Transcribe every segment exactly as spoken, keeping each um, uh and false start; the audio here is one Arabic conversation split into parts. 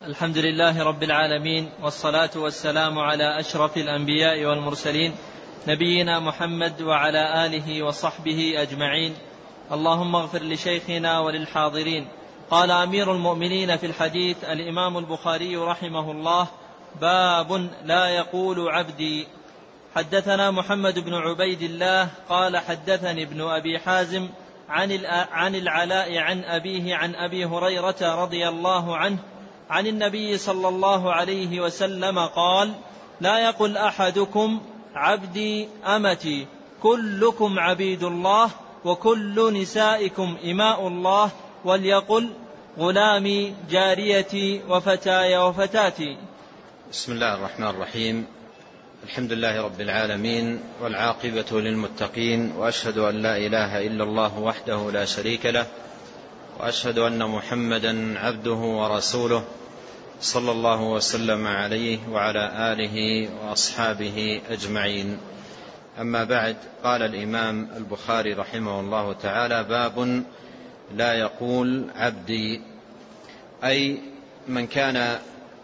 الحمد لله رب العالمين، والصلاة والسلام على أشرف الأنبياء والمرسلين نبينا محمد وعلى آله وصحبه أجمعين. اللهم اغفر لشيخنا وللحاضرين. قال أمير المؤمنين في الحديث الإمام البخاري رحمه الله: باب لا يقول عبدي. حدثنا محمد بن عبيد الله قال حدثني ابن أبي حازم عن العلاء عن أبيه عن أبي هريرة رضي الله عنه عن النبي صلى الله عليه وسلم قال: لا يقل أحدكم عبدي أمتي، كلكم عبيد الله وكل نسائكم إماء الله، وليقل غلامي جاريتي وفتاي وفتاتي. بسم الله الرحمن الرحيم. الحمد لله رب العالمين، والعاقبة للمتقين، وأشهد أن لا إله إلا الله وحده لا شريك له، وأشهد أن محمدا عبده ورسوله صلى الله وسلم عليه وعلى آله وأصحابه أجمعين. أما بعد، قال الإمام البخاري رحمه الله تعالى: باب لا يقول عبدي، أي من كان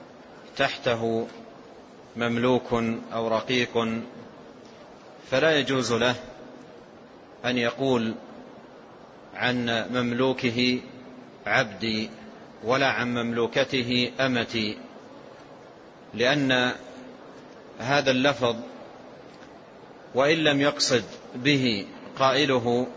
تحته مملوك أو رقيق فلا يجوز له أن يقول عن مملوكه عبدي ولا عن مملوكته أمتي، لأن هذا اللفظ وإن لم يقصد به قائله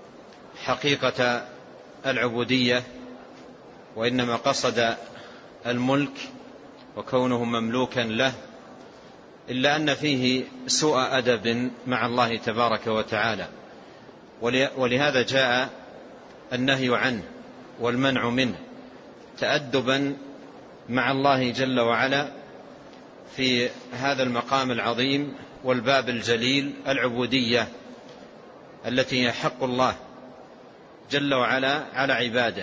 حقيقة العبودية، وإنما قصد الملك وكونه مملوكا له، إلا أن فيه سوء أدب مع الله تبارك وتعالى، ولهذا جاء النهي عنه والمنع منه تأدبا مع الله جل وعلا في هذا المقام العظيم والباب الجليل، العبودية التي هي حق الله جل وعلا على عباده.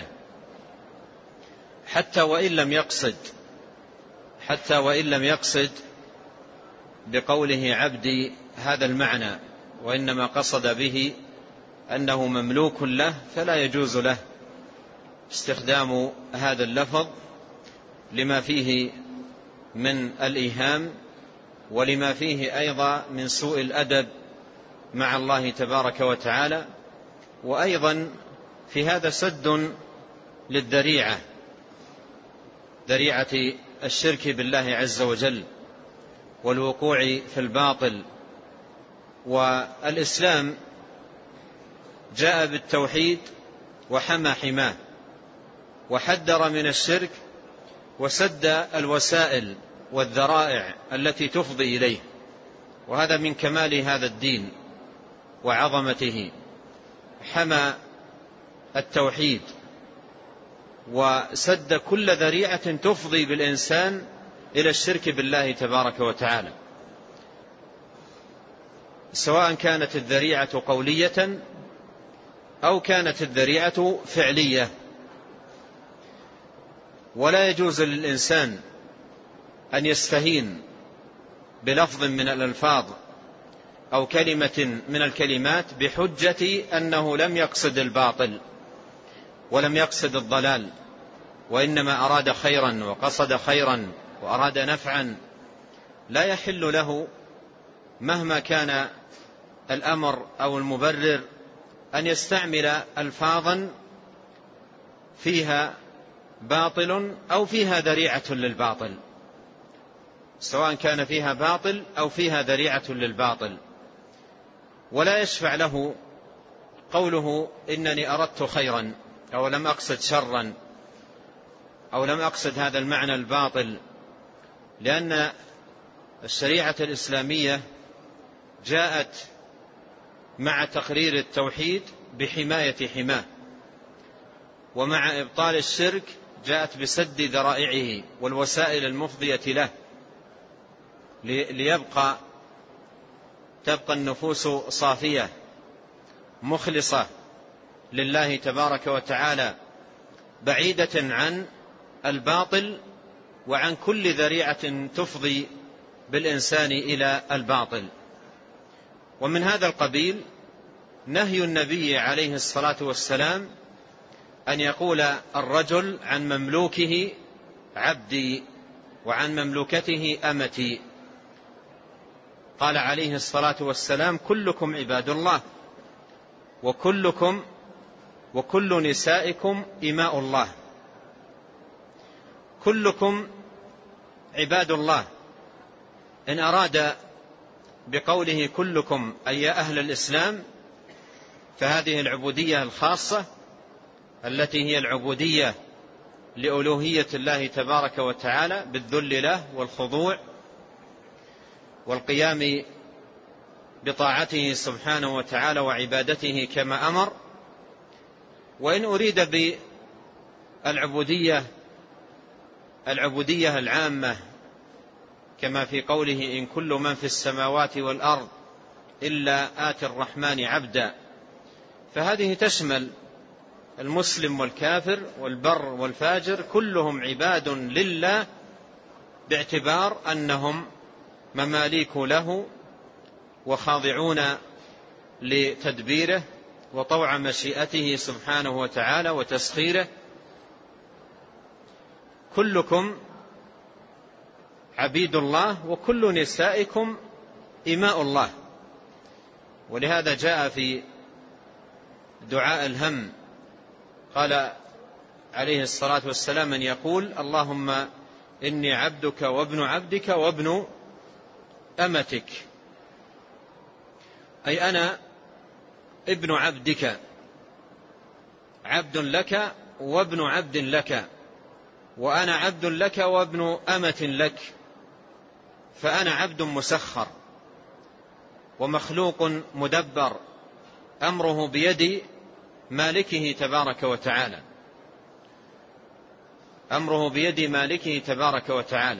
حتى وإن لم يقصد حتى وإن لم يقصد بقوله عبدي هذا المعنى، وإنما قصد به أنه مملوك له، فلا يجوز له استخدام هذا اللفظ لما فيه من الإيهام، ولما فيه أيضا من سوء الأدب مع الله تبارك وتعالى، وأيضا في هذا سد للذريعة، ذريعة الشرك بالله عز وجل والوقوع في الباطل. والإسلام جاء بالتوحيد وحمى حماه، وحذر من الشرك، وسد الوسائل والذرائع التي تفضي إليه، وهذا من كمال هذا الدين وعظمته. حمى التوحيد وسد كل ذريعة تفضي بالإنسان إلى الشرك بالله تبارك وتعالى، سواء كانت الذريعة قولية أو كانت الذريعة فعلية. ولا يجوز للإنسان أن يستهين بلفظ من الألفاظ أو كلمة من الكلمات بحجة أنه لم يقصد الباطل ولم يقصد الضلال، وإنما أراد خيرا وقصد خيرا وأراد نفعا. لا يحل له مهما كان الأمر أو المبرر أن يستعمل ألفاظا فيها باطل أو فيها ذريعة للباطل، سواء كان فيها باطل أو فيها ذريعة للباطل. ولا يشفع له قوله إنني أردت خيرا أو لم أقصد شرا أو لم أقصد هذا المعنى الباطل، لأن الشريعة الإسلامية جاءت مع تقرير التوحيد بحماية حماه، ومع إبطال الشرك جاءت بسد ذرائعه والوسائل المفضية له، ليبقى تبقى النفوس صافية مخلصة لله تبارك وتعالى، بعيدة عن الباطل وعن كل ذريعة تفضي بالإنسان إلى الباطل. ومن هذا القبيل نهي النبي عليه الصلاة والسلام أن يقول الرجل عن مملوكه عبدي وعن مملوكته أمتي. قال عليه الصلاة والسلام كلكم عباد الله وكلكم وكل نسائكم إماء الله. كلكم عباد الله، إن أراد بقوله كلكم أي أهل الإسلام فهذه العبودية الخاصة التي هي العبودية لألوهية الله تبارك وتعالى بالذل له والخضوع والقيام بطاعته سبحانه وتعالى وعبادته كما أمر. وإن أريد بالعبودية العبودية العامة كما في قوله إن كل من في السماوات والأرض إلا آتي الرحمن عبدا، فهذه تشمل المسلم والكافر والبر والفاجر، كلهم عباد لله باعتبار أنهم مماليك له وخاضعون لتدبيره وطوع مشيئته سبحانه وتعالى وتسخيره. كلكم عبيد الله وكل نسائكم إماء الله. ولهذا جاء في دعاء الهم قال عليه الصلاة والسلام من يقول اللهم إني عبدك وابن عبدك وابن أمتك، أي أنا ابن عبدك، عبد لك وابن عبد لك، وأنا عبد لك وابن أمة لك، فأنا عبد مسخر ومخلوق مدبر أمره بيد مالكه تبارك وتعالى، أمره بيد مالكه تبارك وتعالى.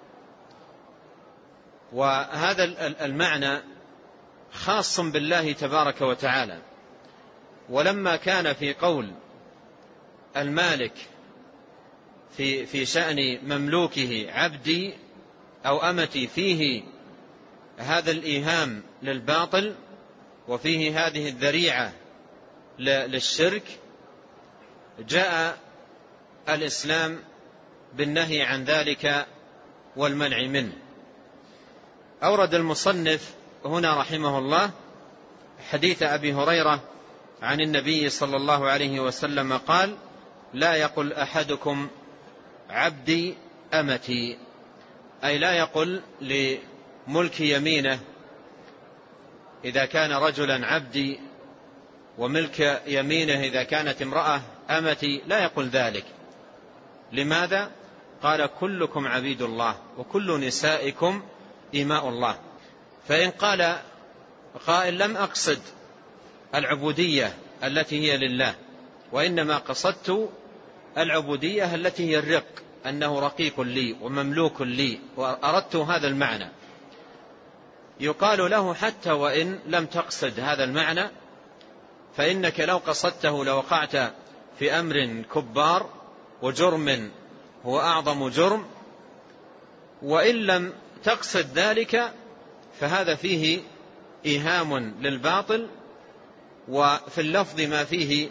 وهذا المعنى خاص بالله تبارك وتعالى. ولما كان في قول المالك في في شأن مملوكه عبدي أو أمتي فيه هذا الإيهام للباطل وفيه هذه الذريعة للشرك، جاء الإسلام بالنهي عن ذلك والمنع منه. أورد المصنف هنا رحمه الله حديث أبي هريرة عن النبي صلى الله عليه وسلم قال لا يقل أحدكم عبدي أمتي، أي لا يقل لملك يمينه إذا كان رجلا عبدي وملك يمينه إذا كانت امرأة أمتي، لا يقول ذلك. لماذا؟ قال كلكم عبيد الله وكل نسائكم إماء الله. فإن قال قائل لم أقصد العبودية التي هي لله وإنما قصدت العبودية التي هي الرق، أنه رقيق لي ومملوك لي وأردت هذا المعنى، يقال له حتى وإن لم تقصد هذا المعنى، فإنك لو قصدته لوقعت في أمر كبار وجرم هو أعظم جرم، وإن لم تقصد ذلك فهذا فيه إيهام للباطل، وفي اللفظ ما فيه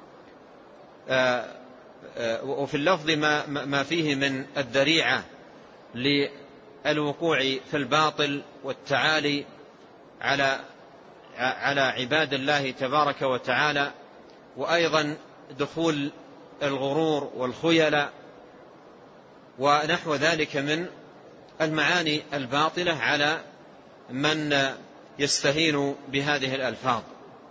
آآ آآ وفي اللفظ ما, ما فيه من الذريعة للوقوع في الباطل والتعالي على على عباد الله تبارك وتعالى، وأيضا دخول الغرور والخيلاء ونحو ذلك من المعاني الباطلة على من يستهين بهذه الألفاظ.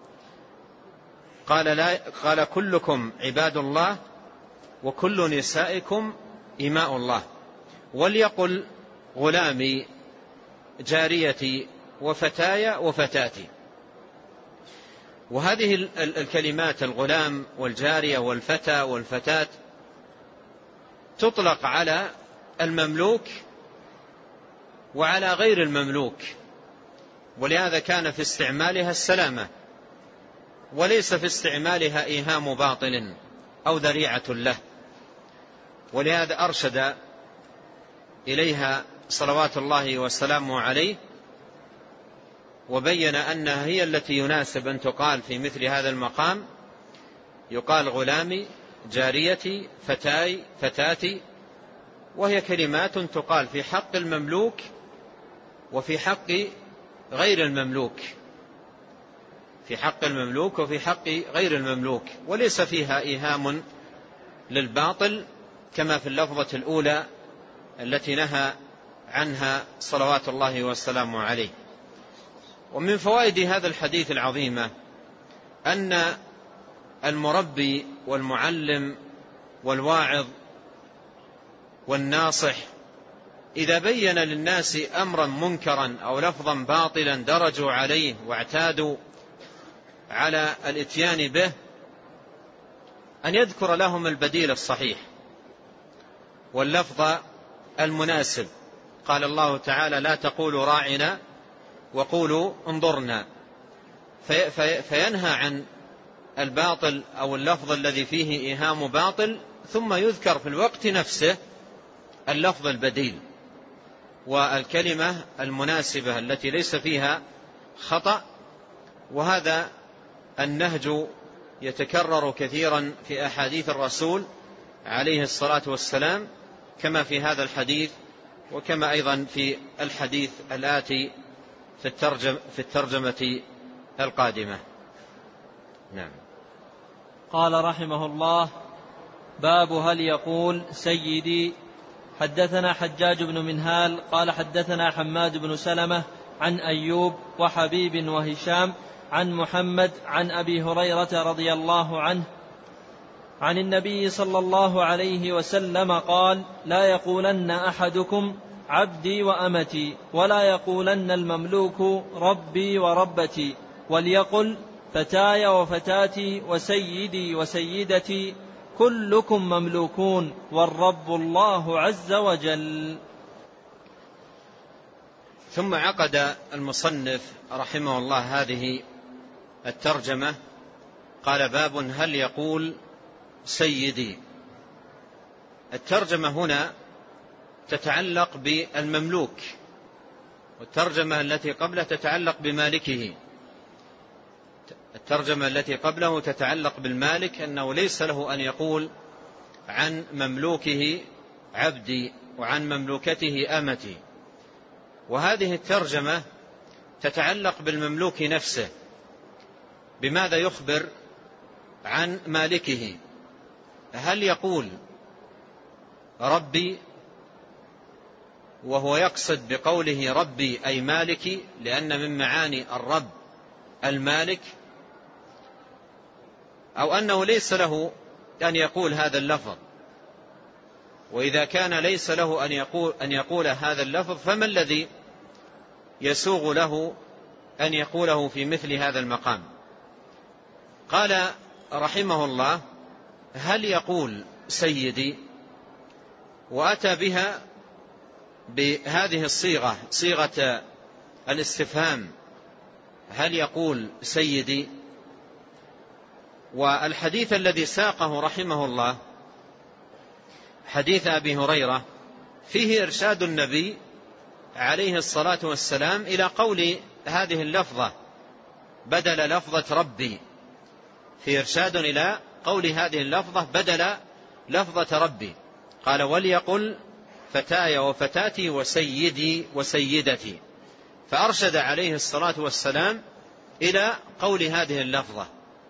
قال, لا قال كلكم عباد الله وكل نسائكم إماء الله، وليقل غلامي جاريتي وفتايا وفتاتي. وهذه الكلمات الغلام والجارية والفتى والفتاة تطلق على المملوك وعلى غير المملوك، ولهذا كان في استعمالها السلامة وليس في استعمالها إيهام باطل أو ذريعة له. ولهذا أرشد إليها صلوات الله وسلامه عليه وبين أنها هي التي يناسب أن تقال في مثل هذا المقام، يقال غلامي جاريتي فتاي فتاتي وهي كلمات تقال في حق المملوك وفي حق غير المملوك، في حق المملوك وفي حق غير المملوك، وليس فيها إيهام للباطل كما في اللفظة الأولى التي نهى عنها صلوات الله والسلام عليه. ومن فوائد هذا الحديث العظيمة أن المربي والمعلم والواعظ والناصح إذا بين للناس أمرا منكرا أو لفظا باطلا درجوا عليه واعتادوا على الاتيان به، أن يذكر لهم البديل الصحيح واللفظ المناسب. قال الله تعالى: لا تقولوا راعنا وقولوا انظرنا، في في فينهى عن الباطل أو اللفظ الذي فيه إيهام باطل، ثم يذكر في الوقت نفسه اللفظ البديل والكلمة المناسبة التي ليس فيها خطأ. وهذا النهج يتكرر كثيرا في أحاديث الرسول عليه الصلاة والسلام، كما في هذا الحديث وكما أيضا في الحديث الآتي في الترجمة, في الترجمة القادمة. نعم. قال رحمه الله: باب هل يقول سيدي. حدثنا حجاج بن منهال قال حدثنا حماد بن سلمة عن أيوب وحبيب وهشام عن محمد عن أبي هريرة رضي الله عنه عن النبي صلى الله عليه وسلم قال: لا يقولن أحدكم عبدي وأمتي، ولا يقولن المملوك ربي وربتي، وليقل فتاي وفتاتي وسيدي وسيدتي، كلكم مملوكون والرب الله عز وجل. ثم عقد المصنف رحمه الله هذه الترجمة، قال: باب هل يقول سيدي. الترجمة هنا تتعلق بالمملوك، والترجمة التي قبله تتعلق بمالكه. الترجمة التي قبله تتعلق بالمالك، أنه ليس له أن يقول عن مملوكه عبدي وعن مملوكته أمتي. وهذه الترجمة تتعلق بالمملوك نفسه، بماذا يخبر عن مالكه. هل يقول ربي وهو يقصد بقوله ربي أي مالكي، لأن من معاني الرب المالك، أو أنه ليس له أن يقول هذا اللفظ؟ وإذا كان ليس له أن يقول, أن يقول هذا اللفظ، فما الذي يسوغ له أن يقوله في مثل هذا المقام؟ قال رحمه الله: هل يقول سيدي، وأتى بها بهذه الصيغة، صيغة الاستفهام، هل يقول سيدي. والحديث الذي ساقه رحمه الله حديث أبي هريرة فيه إرشاد النبي عليه الصلاة والسلام إلى قول هذه اللفظة بدل لفظة ربي، في إرشاد إلى قول هذه اللفظة بدل لفظة ربي. قال: وليقل فتاي وفتاتي وسيدي وسيدتي، فأرشد عليه الصلاة والسلام إلى قول هذه اللفظة.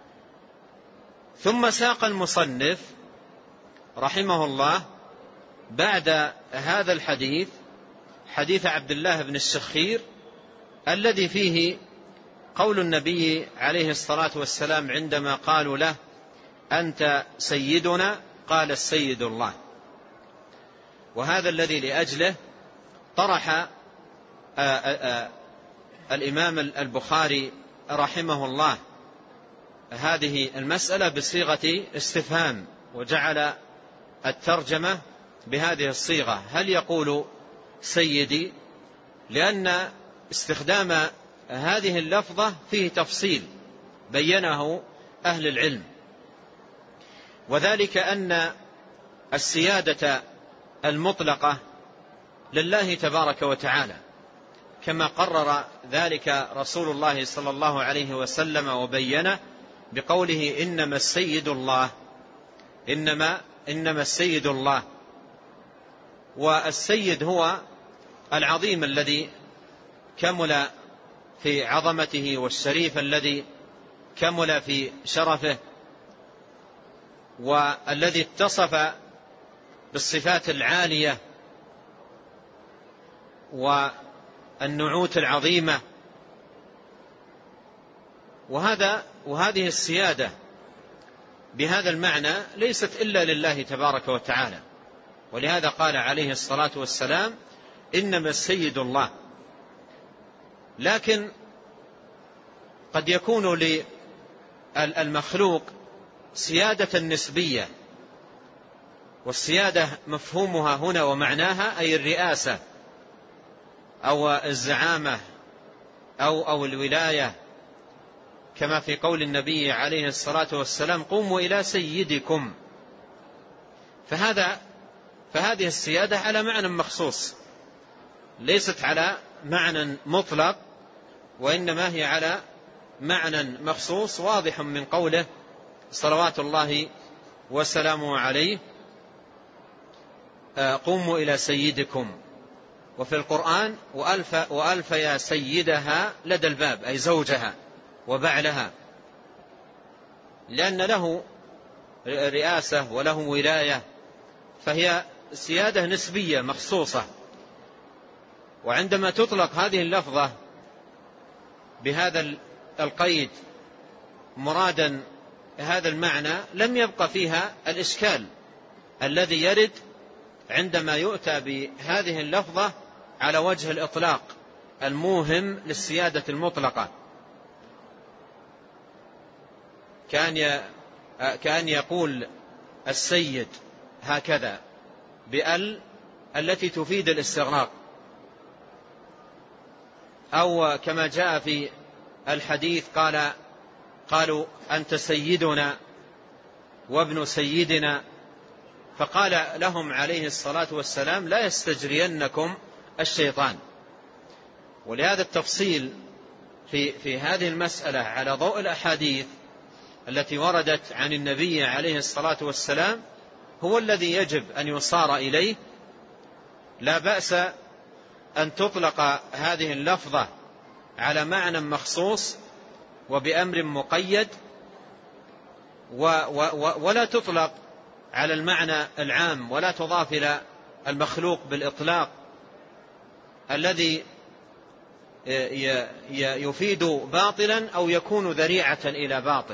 ثم ساق المصنف رحمه الله بعد هذا الحديث حديث عبد الله بن الشخير الذي فيه قول النبي عليه الصلاة والسلام عندما قالوا له: أنت سيدنا، قال: السيد الله. وهذا الذي لأجله طرح آآ آآ الإمام البخاري رحمه الله هذه المسألة بصيغة استفهام، وجعل الترجمة بهذه الصيغة: هل يقول سيدي، لأن استخدام هذه اللفظة فيه تفصيل بينه أهل العلم، وذلك أن السيادة المطلقة لله تبارك وتعالى، كما قرر ذلك رسول الله صلى الله عليه وسلم وبينه بقوله: إنما السيد الله، إنما, إنما السيد الله. والسيد هو العظيم الذي كمل في عظمته، والشريف الذي كمل في شرفه، والذي اتصف بالصفات العالية والنعوت العظيمة. وهذا وهذه السيادة بهذا المعنى ليست إلا لله تبارك وتعالى، ولهذا قال عليه الصلاة والسلام: إنما السيد الله. لكن قد يكون للمخلوق سيادة نسبية، والسيادة مفهومها هنا ومعناها أي الرئاسة أو الزعامة أو, أو الولاية، كما في قول النبي عليه الصلاة والسلام: قوموا إلى سيدكم. فهذا فهذه السيادة على معنى مخصوص، ليست على معنى مطلق، وإنما هي على معنى مخصوص واضح من قوله صلوات الله وسلامه عليه: قوموا إلى سيدكم. وفي القرآن: وألف, وألف يا سيدها لدى الباب، أي زوجها وبعلها، لأن له رئاسة وله ولاية، فهي سيادة نسبية مخصوصة. وعندما تطلق هذه اللفظة بهذا القيد مرادا هذا المعنى لم يبقى فيها الإشكال الذي يرد عندما يؤتى بهذه اللفظة على وجه الإطلاق الموهم للسيادة المطلقة، كان كأن يقول السيد هكذا بأل التي تفيد الاستغراق، أو كما جاء في الحديث قال قالوا أنت سيدنا وابن سيدنا، فقال لهم عليه الصلاة والسلام: لا يستجرينكم الشيطان. ولهذا التفصيل في, في هذه المسألة على ضوء الأحاديث التي وردت عن النبي عليه الصلاة والسلام هو الذي يجب أن يصار إليه. لا بأس أن تطلق هذه اللفظة على معنى مخصوص وبأمر مقيد، ولا تطلق على المعنى العام، ولا تضاف إلى المخلوق بالإطلاق الذي يفيد باطلا أو يكون ذريعة إلى باطل.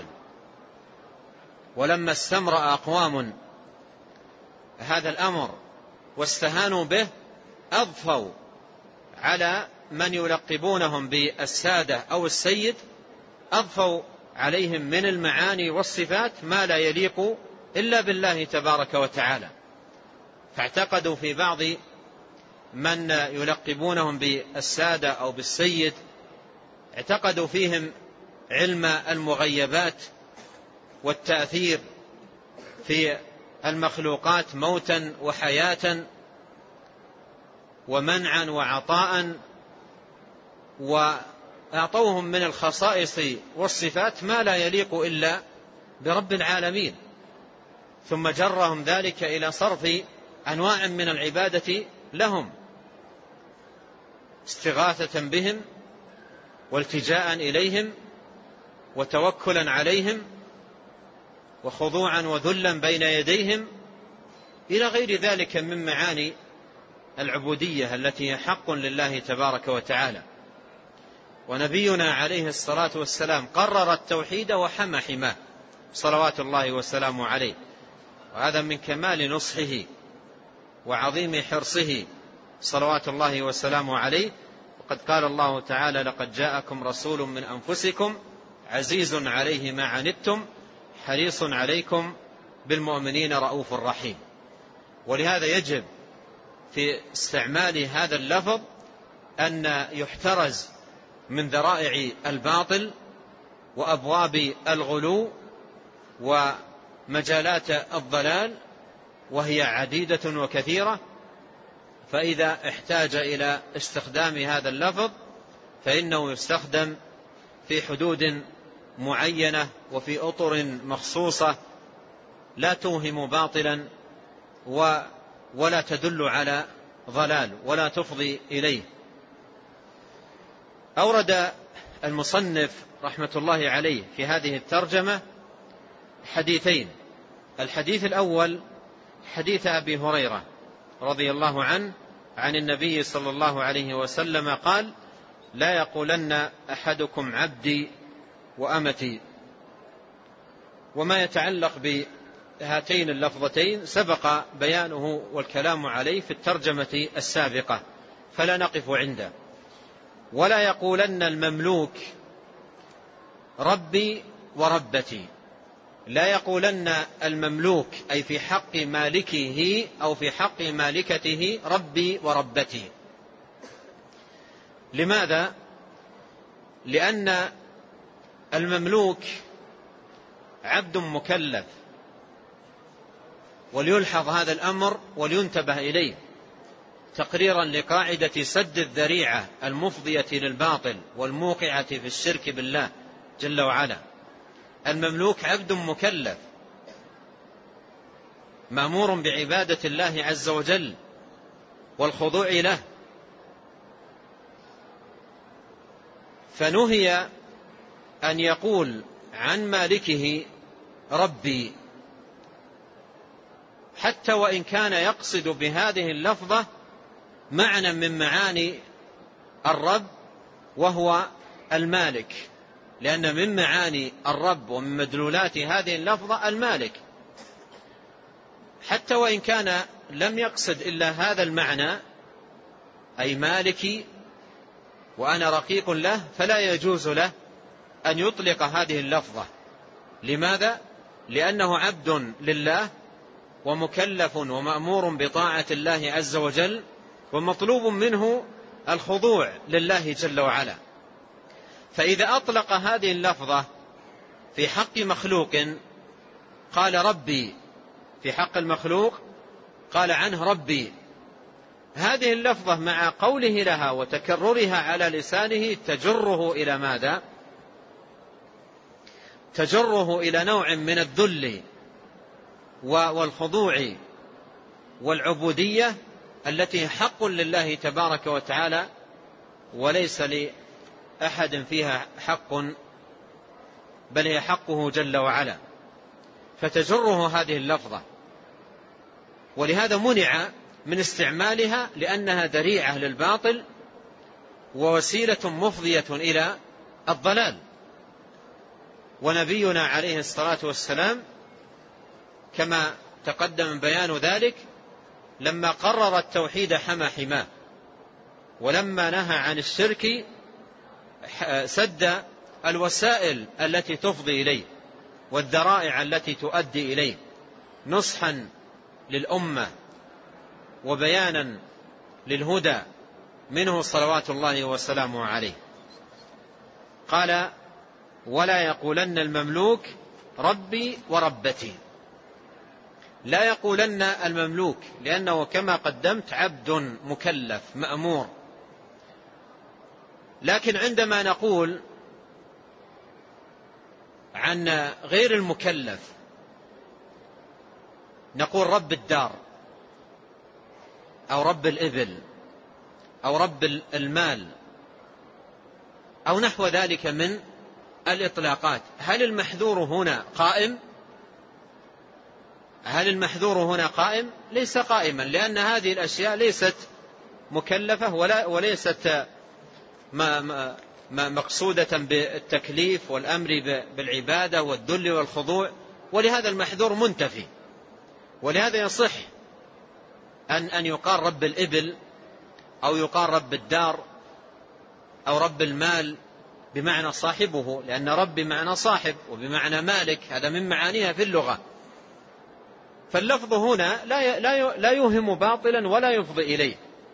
ولما استمرأ أقوام هذا الأمر واستهانوا به أضفوا على من يلقبونهم بالسادة أو السيد، أضفوا عليهم من المعاني والصفات ما لا يليق إلا بالله تبارك وتعالى. فاعتقدوا في بعض من يلقبونهم بالسادة أو بالسيد، اعتقدوا فيهم علم المغيبات والتأثير في المخلوقات موتا وحياة ومنعا وعطاء، وأعطوهم من الخصائص والصفات ما لا يليق إلا برب العالمين، ثم جرهم ذلك إلى صرف أنواع من العبادة لهم، استغاثة بهم والتجاء إليهم وتوكلا عليهم وخضوعا وذلا بين يديهم، إلى غير ذلك من معاني العبودية التي هي حق لله تبارك وتعالى. ونبينا عليه الصلاة والسلام قرر التوحيد وحمى حماه صلوات الله وسلامه عليه، وهذا من كمال نصحه وعظيم حرصه صلوات الله وسلامه عليه. وقد قال الله تعالى: لقد جاءكم رسول من أنفسكم عزيز عليه ما عنتم حريص عليكم بالمؤمنين رؤوف رحيم. ولهذا يجب في استعمال هذا اللفظ أن يحترز من ذرائع الباطل وأبواب الغلو ومجالات الضلال، وهي عديدة وكثيرة. فإذا احتاج إلى استخدام هذا اللفظ فإنه يستخدم في حدود معينة وفي أطر مخصوصة لا توهم باطلا ولا تدل على ضلال ولا تفضي إليه. أورد المصنف رحمة الله عليه في هذه الترجمة حديثين. الحديث الأول حديث أبي هريرة رضي الله عنه عن النبي صلى الله عليه وسلم قال: لا يقولن أحدكم عبدي وأمتي. وما يتعلق بهاتين اللفظتين سبق بيانه والكلام عليه في الترجمة السابقة فلا نقف عنده. ولا يقولن المملوك ربي وربتي. لا يقولن المملوك أي في حق مالكه أو في حق مالكته ربي وربتي. لماذا؟ لأن المملوك عبد مكلف، وليلحظ هذا الأمر ولينتبه إليه تقريرا لقاعدة سد الذريعة المفضية للباطل والموقعة في الشرك بالله جل وعلا. المملوك عبد مكلف مأمور بعبادة الله عز وجل والخضوع له، فنهي أن يقول عن مالكه ربي، حتى وإن كان يقصد بهذه اللفظة معنى من معاني الرب وهو المالك، لأن من معاني الرب ومن مدلولات هذه اللفظة المالك. حتى وإن كان لم يقصد إلا هذا المعنى أي مالكي وأنا رقيق له، فلا يجوز له أن يطلق هذه اللفظة. لماذا؟ لأنه عبد لله ومكلف ومأمور بطاعة الله عز وجل، ومطلوب منه الخضوع لله جل وعلا. فإذا أطلق هذه اللفظة في حق مخلوق قال ربي، في حق المخلوق قال عنه ربي، هذه اللفظة مع قوله لها وتكررها على لسانه تجره إلى ماذا؟ تجره إلى نوع من الذل والخضوع والعبودية التي حق لله تبارك وتعالى وليس لأحد فيها حق، بل هي حقه جل وعلا، فتجره هذه اللفظة. ولهذا منع من استعمالها لأنها ذريعة للباطل ووسيلة مفضية إلى الضلال. ونبينا عليه الصلاة والسلام كما تقدم بيان ذلك لما قرر التوحيد حمى حماه، ولما نهى عن الشرك سد الوسائل التي تفضي إليه والذرائع التي تؤدي إليه، نصحا للأمة وبيانا للهدى منه صلوات الله وسلامه عليه. قال: ولا يقولن المملوك ربي وربتي. لا يقولن المملوك لأنه كما قدمت عبد مكلف مأمور، لكن عندما نقول عن غير المكلف نقول رب الدار أو رب الإبل أو رب المال أو نحو ذلك من الإطلاقات. هل المحذور هنا قائم؟ هل المحذور هنا قائم؟ ليس قائما، لأن هذه الأشياء ليست مكلفة ولا وليست ما ما مقصودة بالتكليف والأمر بالعبادة والذل والخضوع، ولهذا المحذور منتفي. ولهذا يصح أن أن يقال رب الإبل أو يقال رب الدار أو رب المال بمعنى صاحبه، لأن رب بمعنى صاحب وبمعنى مالك، هذا من معانيها في اللغة. فاللفظ هنا لا لا يوهم باطلا ولا يفضي إليه.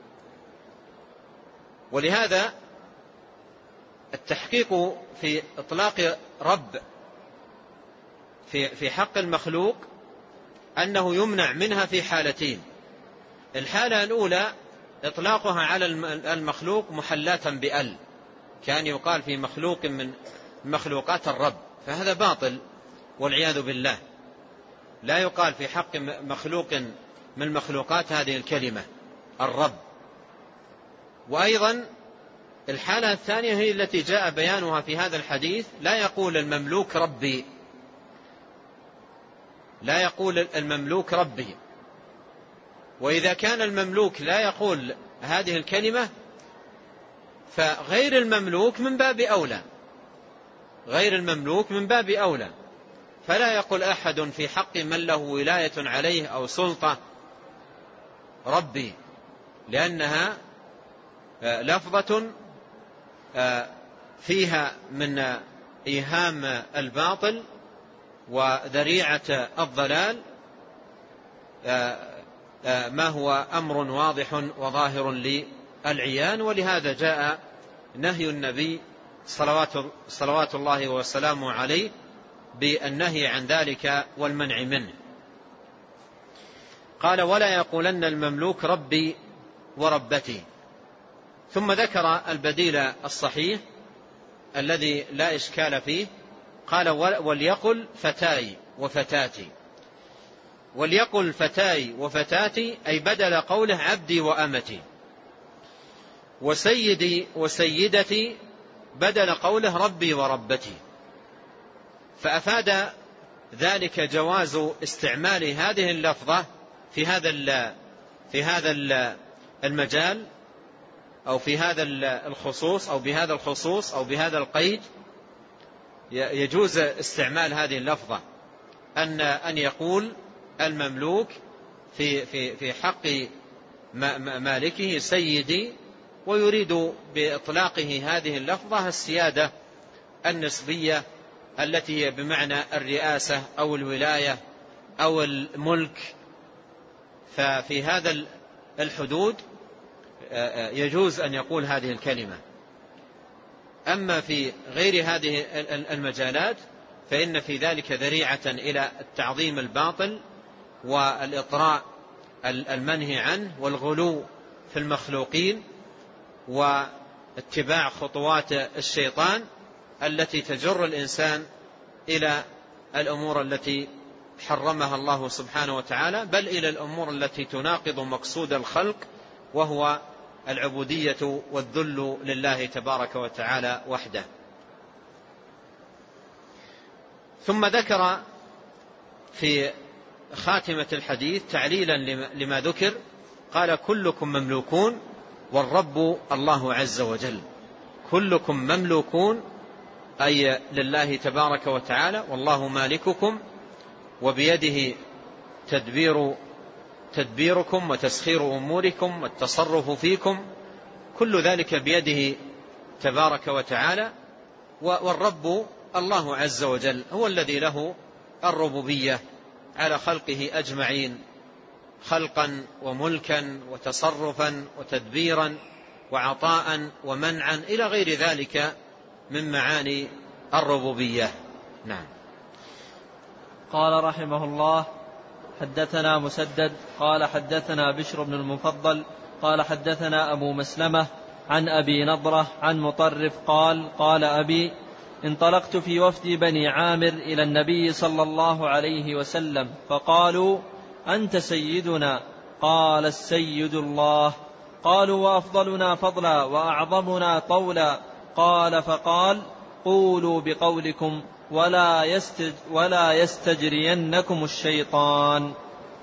ولهذا التحقيق في إطلاق رب في في حق المخلوق أنه يمنع منها في حالتين. الحالة الأولى إطلاقها على المخلوق محلاة بأل، كان يقال في مخلوق من مخلوقات الرب، فهذا باطل والعياذ بالله. لا يقال في حق مخلوق من مخلوقات هذه الكلمة الرب. وأيضا الحالة الثانية هي التي جاء بيانها في هذا الحديث، لا يقول المملوك ربي، لا يقول المملوك ربي. وإذا كان المملوك لا يقول هذه الكلمة فغير المملوك من باب أولى، غير المملوك من باب أولى. فلا يقول أحد في حق من له ولاية عليه أو سلطة ربي، لأنها لفظة فيها من إيهام الباطل وذريعة الضلال ما هو أمر واضح وظاهر للعيان. ولهذا جاء نهي النبي صلوات الله وسلامه عليه بالنهي عن ذلك والمنع منه. قال: ولا يقولن المملوك ربي وربتي. ثم ذكر البديل الصحيح الذي لا إشكال فيه، قال: وليقل فتاي وفتاتي. وليقل فتاي وفتاتي أي بدل قوله عبدي وأمتي، وسيدي وسيدتي بدل قوله ربي وربتي. فأفاد ذلك جواز استعمال هذه اللفظة في هذا في هذا المجال أو في هذا الخصوص أو بهذا الخصوص أو بهذا القيد. يجوز استعمال هذه اللفظة أن أن يقول المملوك في في في حق مالكه سيدي، ويريد بإطلاقه هذه اللفظة السيادة النسبية التي هي بمعنى الرئاسة أو الولاية أو الملك. ففي هذا الحدود يجوز أن يقول هذه الكلمة. أما في غير هذه المجالات فإن في ذلك ذريعة إلى التعظيم الباطل والإطراء المنهي عنه والغلو في المخلوقين واتباع خطوات الشيطان التي تجر الإنسان إلى الأمور التي حرمها الله سبحانه وتعالى، بل إلى الأمور التي تناقض مقصود الخلق وهو العبودية والذل لله تبارك وتعالى وحده. ثم ذكر في خاتمة الحديث تعليلا لما ذكر، قال: كلكم مملوكون والرب الله عز وجل. كلكم مملوكون أي لله تبارك وتعالى، والله مالككم وبيده تدبير تدبيركم وتسخير أموركم والتصرف فيكم، كل ذلك بيده تبارك وتعالى. والرب الله عز وجل هو الذي له الربوبية على خلقه أجمعين، خلقا وملكا وتصرفا وتدبيرا وعطاء ومنعا إلى غير ذلك من معاني الربوبية. نعم. قال رحمه الله: حدثنا مسدد قال حدثنا بشر بن المفضل قال حدثنا أبو مسلمة عن أبي نضرة عن مطرف قال: قال أبي: انطلقت في وفد بني عامر إلى النبي صلى الله عليه وسلم فقالوا: أنت سيدنا؟ قال: السيد الله. قالوا: وأفضلنا فضلا وأعظمنا طولا؟ قال: فقال: قولوا بقولكم ولا, يستج ولا يستجرينكم الشيطان.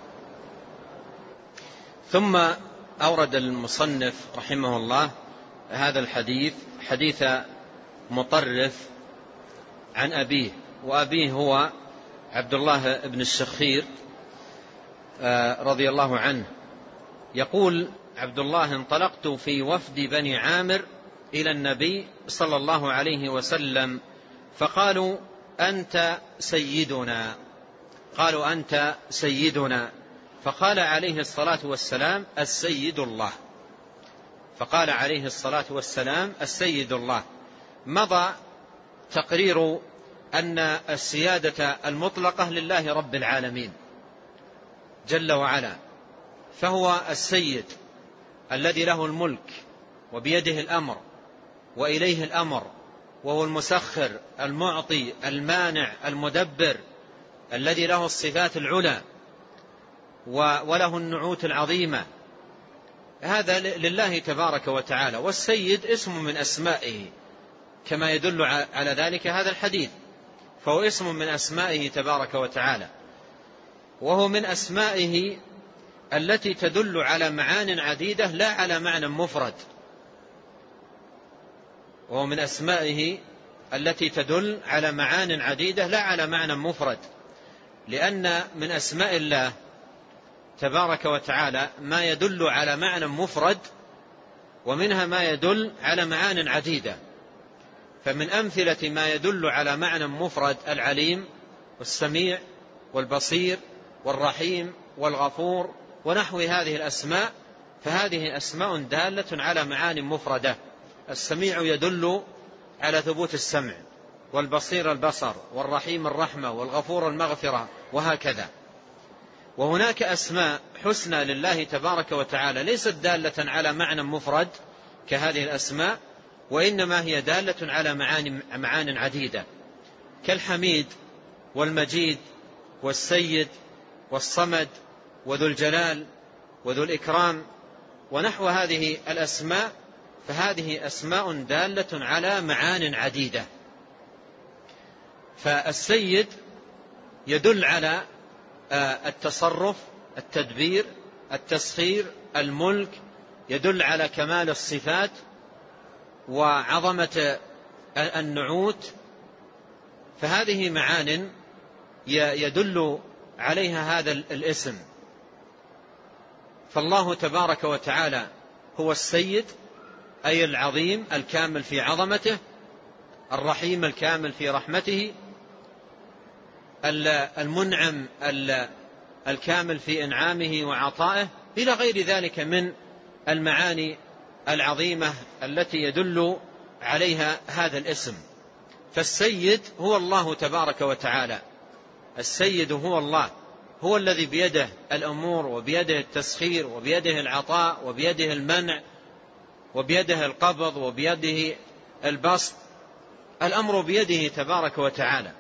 ثم أورد المصنف رحمه الله هذا الحديث، حديث مطرف عن أبيه، وأبيه هو عبد الله بن الشخير رضي الله عنه. يقول عبد الله: انطلقت في وفد بني عامر إلى النبي صلى الله عليه وسلم فقالوا: أنت سيدنا. قالوا: أنت سيدنا. فقال عليه الصلاة والسلام: السيد الله. فقال عليه الصلاة والسلام: السيد الله. مضى تقرير أن السيادة المطلقة لله رب العالمين جل وعلا، فهو السيد الذي له الملك وبيده الأمر وإليه الأمر، وهو المسخر المعطي المانع المدبر الذي له الصفات العلى. وله النعوت العظيمة، هذا لله تبارك وتعالى. والسيد اسم من أسمائه كما يدل على ذلك هذا الحديث، فهو اسم من أسمائه تبارك وتعالى، وهو من أسمائه التي تدل على معان عديدة لا على معنى مفرد، وهو من أسمائه التي تدل على معان عديدة لا على معنى مفرد، لأن من أسماء الله تبارك وتعالى ما يدل على معنى مفرد، ومنها ما يدل على معان عديدة. فمن أمثلة ما يدل على معنى مفرد العليم والسميع والبصير والرحيم والغفور ونحو هذه الأسماء، فهذه أسماء دالة على معان مفردة. السميع يدل على ثبوت السمع، والبصير البصر، والرحيم الرحمة، والغفور المغفرة، وهكذا. وهناك أسماء حسنى لله تبارك وتعالى ليست دالة على معنى مفرد كهذه الأسماء، وإنما هي دالة على معان, معان عديدة، كالحميد والمجيد والسيد والصمد وذو الجلال وذو الإكرام ونحو هذه الأسماء، فهذه أسماء دالة على معان عديدة. فالسيد يدل على التصرف، التدبير، التسخير، الملك، يدل على كمال الصفات وعظمة النعوت، فهذه معان يدل عليها هذا الاسم. فالله تبارك وتعالى هو السيد، أي العظيم الكامل في عظمته، الرحيم الكامل في رحمته، المنعم الكامل في إنعامه وعطائه، إلى غير ذلك من المعاني العظيمة التي يدل عليها هذا الاسم. فالسيد هو الله تبارك وتعالى، السيد هو الله، هو الذي بيده الأمور، وبيده التسخير، وبيده العطاء، وبيده المنع، وبيده القبض، وبيده البسط، الأمر بيده تبارك وتعالى.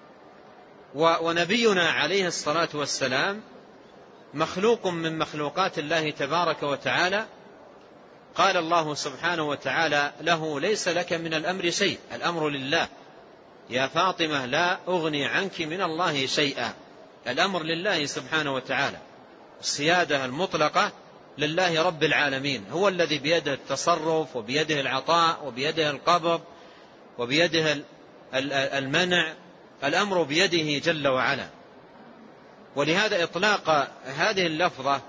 ونبينا عليه الصلاة والسلام مخلوق من مخلوقات الله تبارك وتعالى. قال الله سبحانه وتعالى له: ليس لك من الأمر شيء، الأمر لله، يا فاطمة لا أغني عنك من الله شيئا. الأمر لله سبحانه وتعالى، السيادة المطلقة لله رب العالمين، هو الذي بيده التصرف، وبيده العطاء، وبيده القبض، وبيده المنع، الأمر بيده جل وعلا. ولهذا إطلاق هذه اللفظة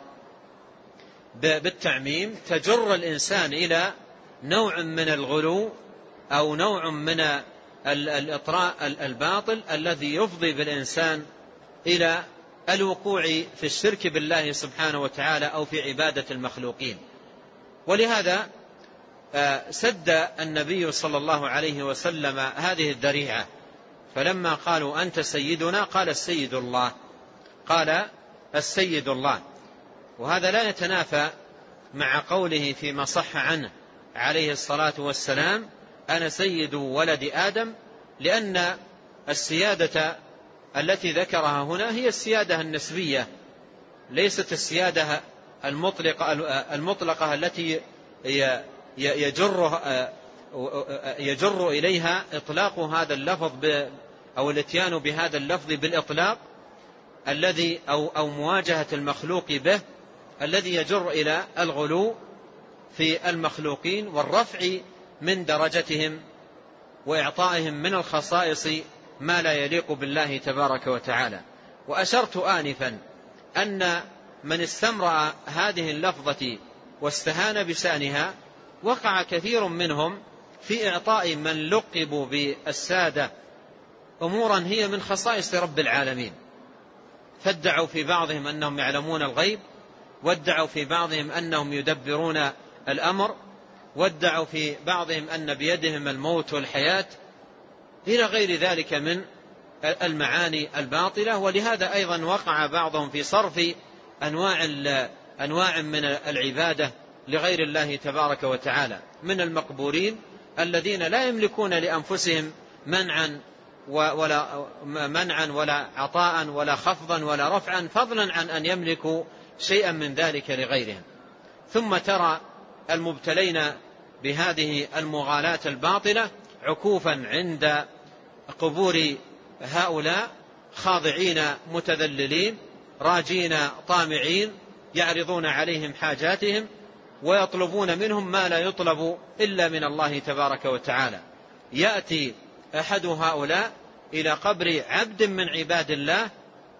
بالتعميم تجر الإنسان إلى نوع من الغلو أو نوع من الإطراء الباطل الذي يفضي بالإنسان إلى الوقوع في الشرك بالله سبحانه وتعالى أو في عبادة المخلوقين. ولهذا سد النبي صلى الله عليه وسلم هذه الذريعة، فلما قالوا أنت سيدنا قال السيد الله، قال السيد الله. وهذا لا يتنافى مع قوله فيما صح عنه عليه الصلاة والسلام: أنا سيد ولد آدم، لأن السيادة التي ذكرها هنا هي السيادة النسبية، ليست السيادة المطلقة, المطلقة التي يجر, يجر إليها إطلاق هذا اللفظ أو الاتيان بهذا اللفظ بالإطلاق الذي أو, أو مواجهة المخلوق به الذي يجر إلى الغلو في المخلوقين والرفع من درجتهم وإعطائهم من الخصائص ما لا يليق بالله تبارك وتعالى. وأشرت آنفا أن من استمرأ هذه اللفظة واستهان بشأنها وقع كثير منهم في إعطاء من لقبوا بالسادة أمورا هي من خصائص رب العالمين، فادعوا في بعضهم أنهم يعلمون الغيب، وادعوا في بعضهم أنهم يدبرون الأمر، وادعوا في بعضهم أن بيدهم الموت والحياة، إلى غير ذلك من المعاني الباطلة. ولهذا أيضا وقع بعضهم في صرف أنواع, أنواع من العبادة لغير الله تبارك وتعالى، من المقبورين الذين لا يملكون لأنفسهم منعا ولا منعا ولا عطاء ولا خفضا ولا رفعا، فضلا عن أن يملكوا شيئا من ذلك لغيرهم. ثم ترى المبتلين بهذه المغالاة الباطلة عكوفا عند قبور هؤلاء، خاضعين متذللين راجين طامعين، يعرضون عليهم حاجاتهم ويطلبون منهم ما لا يطلب إلا من الله تبارك وتعالى. يأتي أحد هؤلاء إلى قبر عبد من عباد الله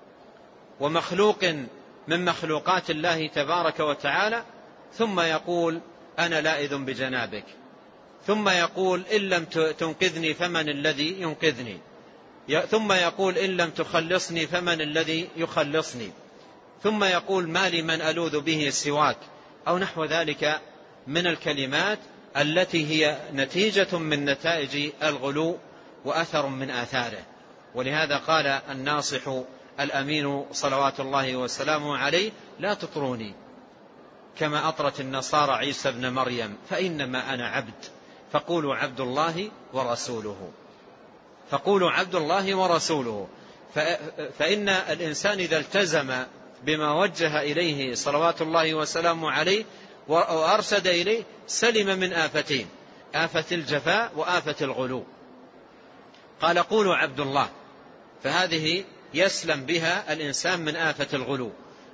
ومخلوق من مخلوقات الله تبارك وتعالى، ثم يقول أنا لائذ بجنابك، ثم يقول إن لم تنقذني فمن الذي ينقذني، ثم يقول إن لم تخلصني فمن الذي يخلصني، ثم يقول ما لي من ألوذ به سواك، أو نحو ذلك من الكلمات التي هي نتيجة من نتائج الغلو وأثر من آثاره. ولهذا قال الناصح الأمين صلوات الله وسلامه عليه لا تطروني كما أطرت النصارى عيسى بن مريم، فإنما أنا عبد، فقولوا عبد الله ورسوله، فقولوا عبد الله ورسوله. فإن الإنسان إذا التزم بما وجه إليه صلوات الله وسلامه عليه وأرشد إليه سلم من آفتين، آفة الجفاء وآفة الغلو. قال قولوا عبد الله، فهذه يسلم بها الإنسان من آفة الغلو،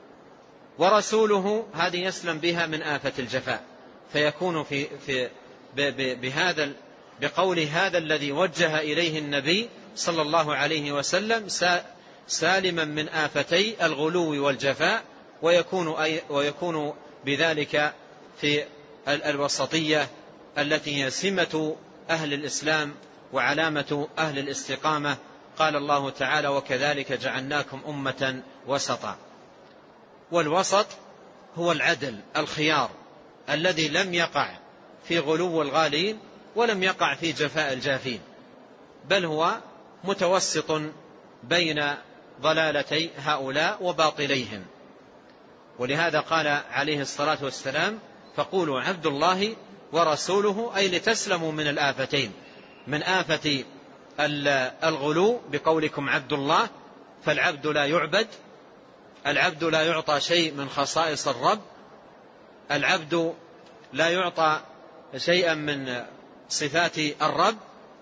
ورسوله هذه يسلم بها من آفة الجفاء، فيكون في في بهذا بقول هذا الذي وجه إليه النبي صلى الله عليه وسلم سالما من آفتي الغلو والجفاء، ويكون أي ويكون بذلك في الوسطية التي هي سمة أهل الإسلام وعلامة أهل الاستقامة. قال الله تعالى وكذلك جعلناكم أمة وسطا. والوسط هو العدل الخيار الذي لم يقع في غلو الغالين ولم يقع في جفاء الجافين، بل هو متوسط بين ضلالتي هؤلاء وباطليهم. ولهذا قال عليه الصلاة والسلام فقولوا عبد الله ورسوله، أي لتسلموا من الآفتين، من آفة الغلو بقولكم عبد الله، فالعبد لا يعبد، العبد لا يعطى شيء من خصائص الرب، العبد لا يعطى شيئا من صفات الرب،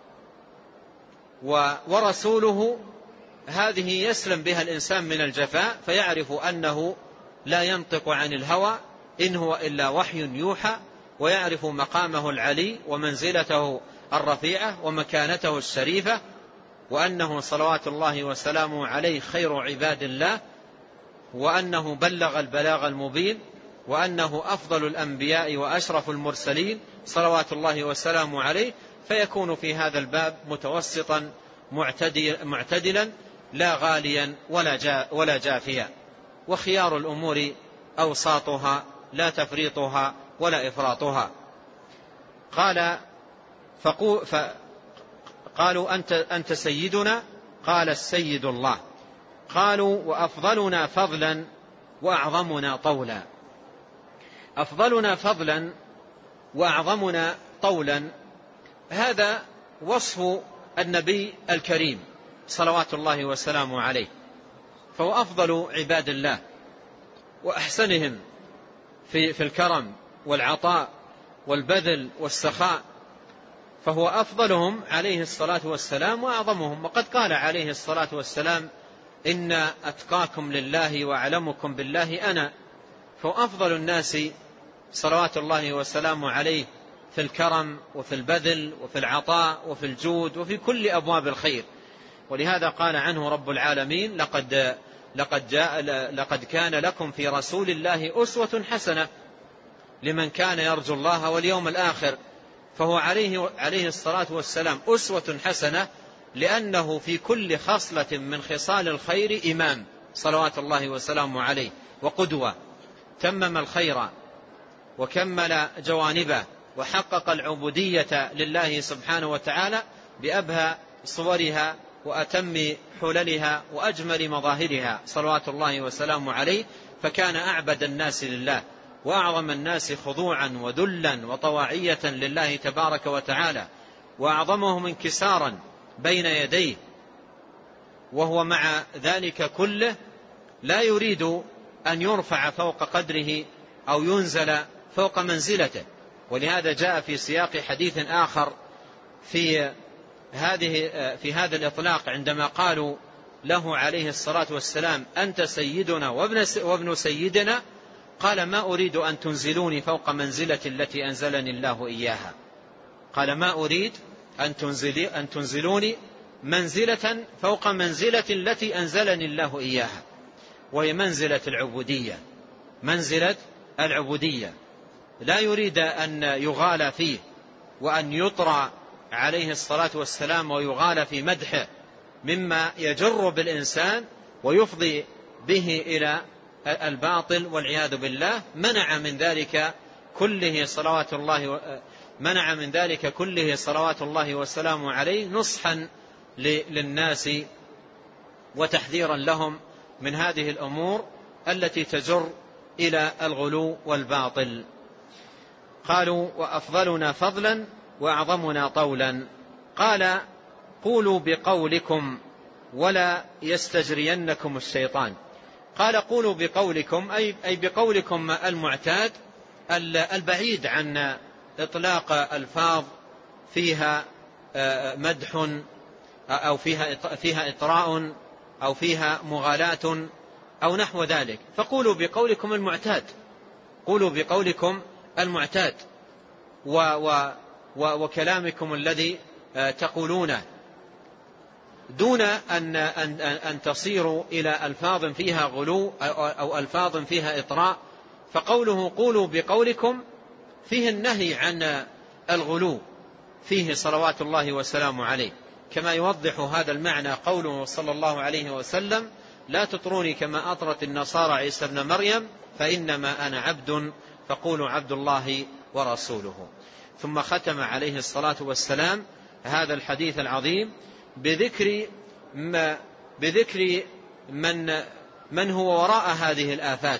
ورسوله هذه يسلم بها الإنسان من الجفاء، فيعرف أنه لا ينطق عن الهوى إن هو إلا وحي يوحى، ويعرف مقامه العلي ومنزلته الرفيعة ومكانته الشريفة، وأنه صلوات الله وسلامه عليه خير عباد الله، وأنه بلغ البلاغ المبين، وأنه أفضل الأنبياء وأشرف المرسلين صلوات الله وسلامه عليه. فيكون في هذا الباب متوسطا معتدلا لا غاليا ولا جافيا، وخيار الأمور أوساطها لا تفريطها ولا إفراطها. قال فقالوا أنت, أنت سيدنا، قال السيد الله. قالوا وأفضلنا فضلا وأعظمنا طولا. أفضلنا فضلا وأعظمنا طولا، هذا وصف النبي الكريم صلوات الله وسلامه عليه، فهو أفضل عباد الله وأحسنهم في, في الكرم والعطاء والبذل والسخاء، فهو أفضلهم عليه الصلاة والسلام وأعظمهم. وقد قال عليه الصلاة والسلام إن أتقاكم لله وأعلمكم بالله أنا، فهو أفضل الناس صلوات الله وسلامه عليه في الكرم وفي البذل وفي العطاء وفي الجود وفي كل أبواب الخير. ولهذا قال عنه رب العالمين لقد, لقد, جاء لقد كان لكم في رسول الله أسوة حسنة لمن كان يرجو الله واليوم الآخر. فهو عليه, عليه الصلاة والسلام أسوة حسنة، لأنه في كل خصلة من خصال الخير إمام صلوات الله وسلامه عليه وقدوة، تمم الخير وكمل جوانبه وحقق العبودية لله سبحانه وتعالى بأبهى صورها وأتم حللها وأجمل مظاهرها صلوات الله وسلامه عليه. فكان أعبد الناس لله وأعظم الناس خضوعا وذلا وطواعية لله تبارك وتعالى، وأعظمهم انكسارا بين يديه وهو مع ذلك كله لا يريد أن يرفع فوق قدره أو ينزل فوق منزلته. ولهذا جاء في سياق حديث آخر في هذه في هذا الإطلاق عندما قالوا له عليه الصلاة والسلام أنت سيدنا وابن سيدنا، قال ما أريد أن تنزلوني فوق منزلة التي أنزلني الله إياها. قال ما أريد أن, تنزلي أن تنزلوني منزلة فوق منزلة التي أنزلني الله إياها، وهي منزلة العبودية. منزلة العبودية لا يريد أن يغالى فيه وأن يطرى عليه الصلاة والسلام ويغالى في مدحه مما يجر بالإنسان ويفضي به إلى الباطل والعياذ بالله. منع من ذلك كله صلوات الله منع من ذلك كله صلوات الله والسلام عليه، نصحا للناس وتحذيرا لهم من هذه الأمور التي تجر إلى الغلو والباطل. قالوا وأفضلنا فضلا وأعظمنا طولا. قال قولوا بقولكم ولا يستجرينكم الشيطان. قال قولوا بقولكم أي, أي بقولكم المعتاد البعيد عن إطلاق ألفاظ فيها مدح أو فيها فيها إطراء أو فيها مغالاة أو نحو ذلك. فقولوا بقولكم المعتاد، قولوا بقولكم المعتاد و و وكلامكم الذي تقولونه، دون أن, أن, أن تصيروا إلى ألفاظ فيها غلو أو ألفاظ فيها إطراء. فقوله قولوا بقولكم فيه النهي عن الغلو فيه صلوات الله وسلامه عليه، كما يوضح هذا المعنى قوله صلى الله عليه وسلم لا تطروني كما أطرت النصارى عيسى ابن مريم فإنما أنا عبد فقولوا عبد الله ورسوله. ثم ختم عليه الصلاة والسلام هذا الحديث العظيم بذكر ما بذكر من من هو وراء هذه الآفات،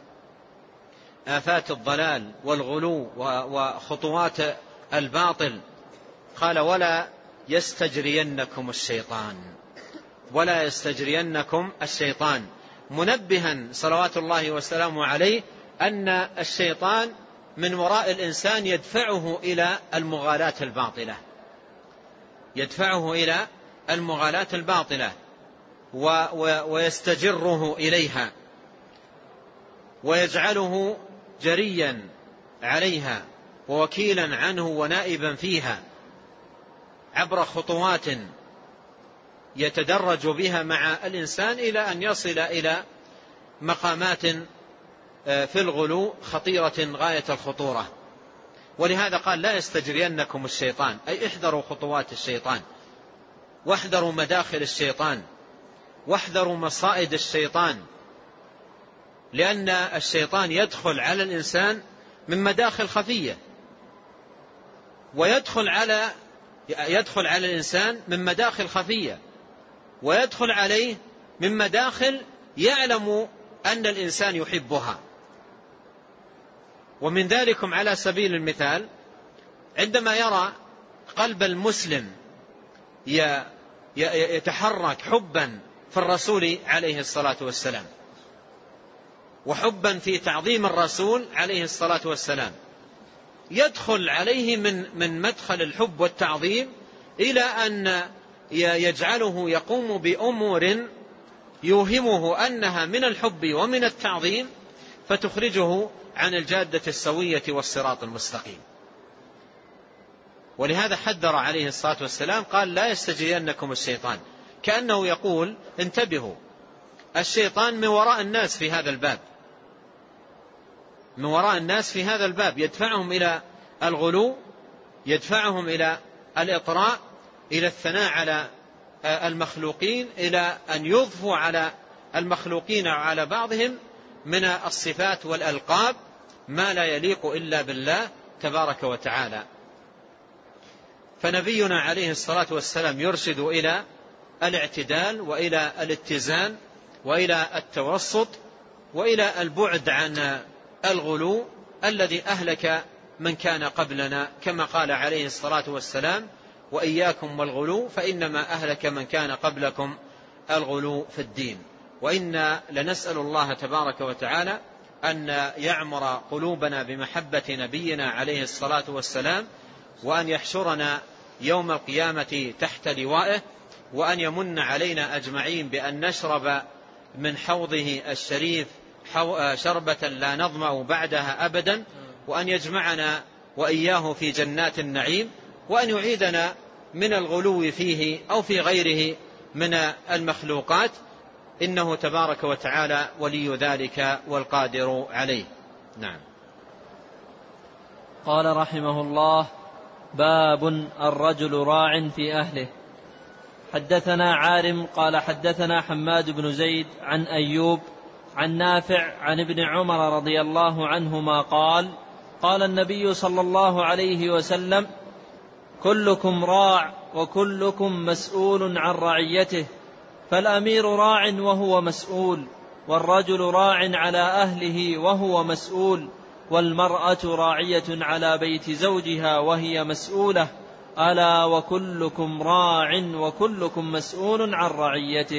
آفات الضلال والغلو وخطوات الباطل. قال ولا يستجرينكم الشيطان، ولا يستجرينكم الشيطان، منبها صلوات الله وسلامه عليه أن الشيطان من وراء الإنسان يدفعه إلى المغالاة الباطلة، يدفعه إلى المغالاة الباطلة ويستجره إليها ويجعله جريا عليها ووكيلا عنه ونائبا فيها عبر خطوات يتدرج بها مع الإنسان إلى أن يصل إلى مقامات في الغلو خطيرة غاية الخطورة. ولهذا قال لا يستجرينكم الشيطان، أي احذروا خطوات الشيطان واحذروا مداخل الشيطان واحذروا مصائد الشيطان، لأن الشيطان يدخل على الإنسان من مداخل خفية، ويدخل على يدخل على الإنسان من مداخل خفية ويدخل عليه من مداخل يعلم أن الإنسان يحبها. ومن ذلكم على سبيل المثال عندما يرى قلب المسلم يتحرك حبا في الرسول عليه الصلاة والسلام وحبا في تعظيم الرسول عليه الصلاة والسلام، يدخل عليه من من مدخل الحب والتعظيم إلى أن يجعله يقوم بأمور يوهمه أنها من الحب ومن التعظيم فتخرجه عن الجادة السوية والصراط المستقيم. ولهذا حذر عليه الصلاة والسلام قال لا يستجرينكم الشيطان، كأنه يقول انتبهوا الشيطان من وراء الناس في هذا الباب، من وراء الناس في هذا الباب يدفعهم إلى الغلو، يدفعهم إلى الإطراء، إلى الثناء على المخلوقين، إلى أن يضفوا على المخلوقين وعلى بعضهم من الصفات والألقاب ما لا يليق إلا بالله تبارك وتعالى. فنبينا عليه الصلاة والسلام يرشد إلى الاعتدال وإلى الاتزان وإلى التوسط وإلى البعد عن الغلو الذي أهلك من كان قبلنا، كما قال عليه الصلاة والسلام وإياكم والغلو فإنما أهلك من كان قبلكم الغلو في الدين. وإنا لنسأل الله تبارك وتعالى أن يعمر قلوبنا بمحبة نبينا عليه الصلاة والسلام، وأن يحشرنا يوم القيامة تحت لوائه، وأن يمن علينا أجمعين بأن نشرب من حوضه الشريف شربة لا نظمأ بعدها أبدا، وأن يجمعنا وإياه في جنات النعيم، وأن يعيدنا من الغلو فيه أو في غيره من المخلوقات، إنه تبارك وتعالى ولي ذلك والقادر عليه. نعم. قال رحمه الله: باب الرجل راع في أهله. حدثنا عارم قال حدثنا حماد بن زيد عن أيوب عن نافع عن ابن عمر رضي الله عنهما قال: قال النبي صلى الله عليه وسلم: كلكم راع وكلكم مسؤول عن رعيته، فالأمير راع وهو مسؤول، والرجل راع على أهله وهو مسؤول، والمرأة راعية على بيت زوجها وهي مسؤولة، ألا وكلكم راع وكلكم مسؤول عن رعيته.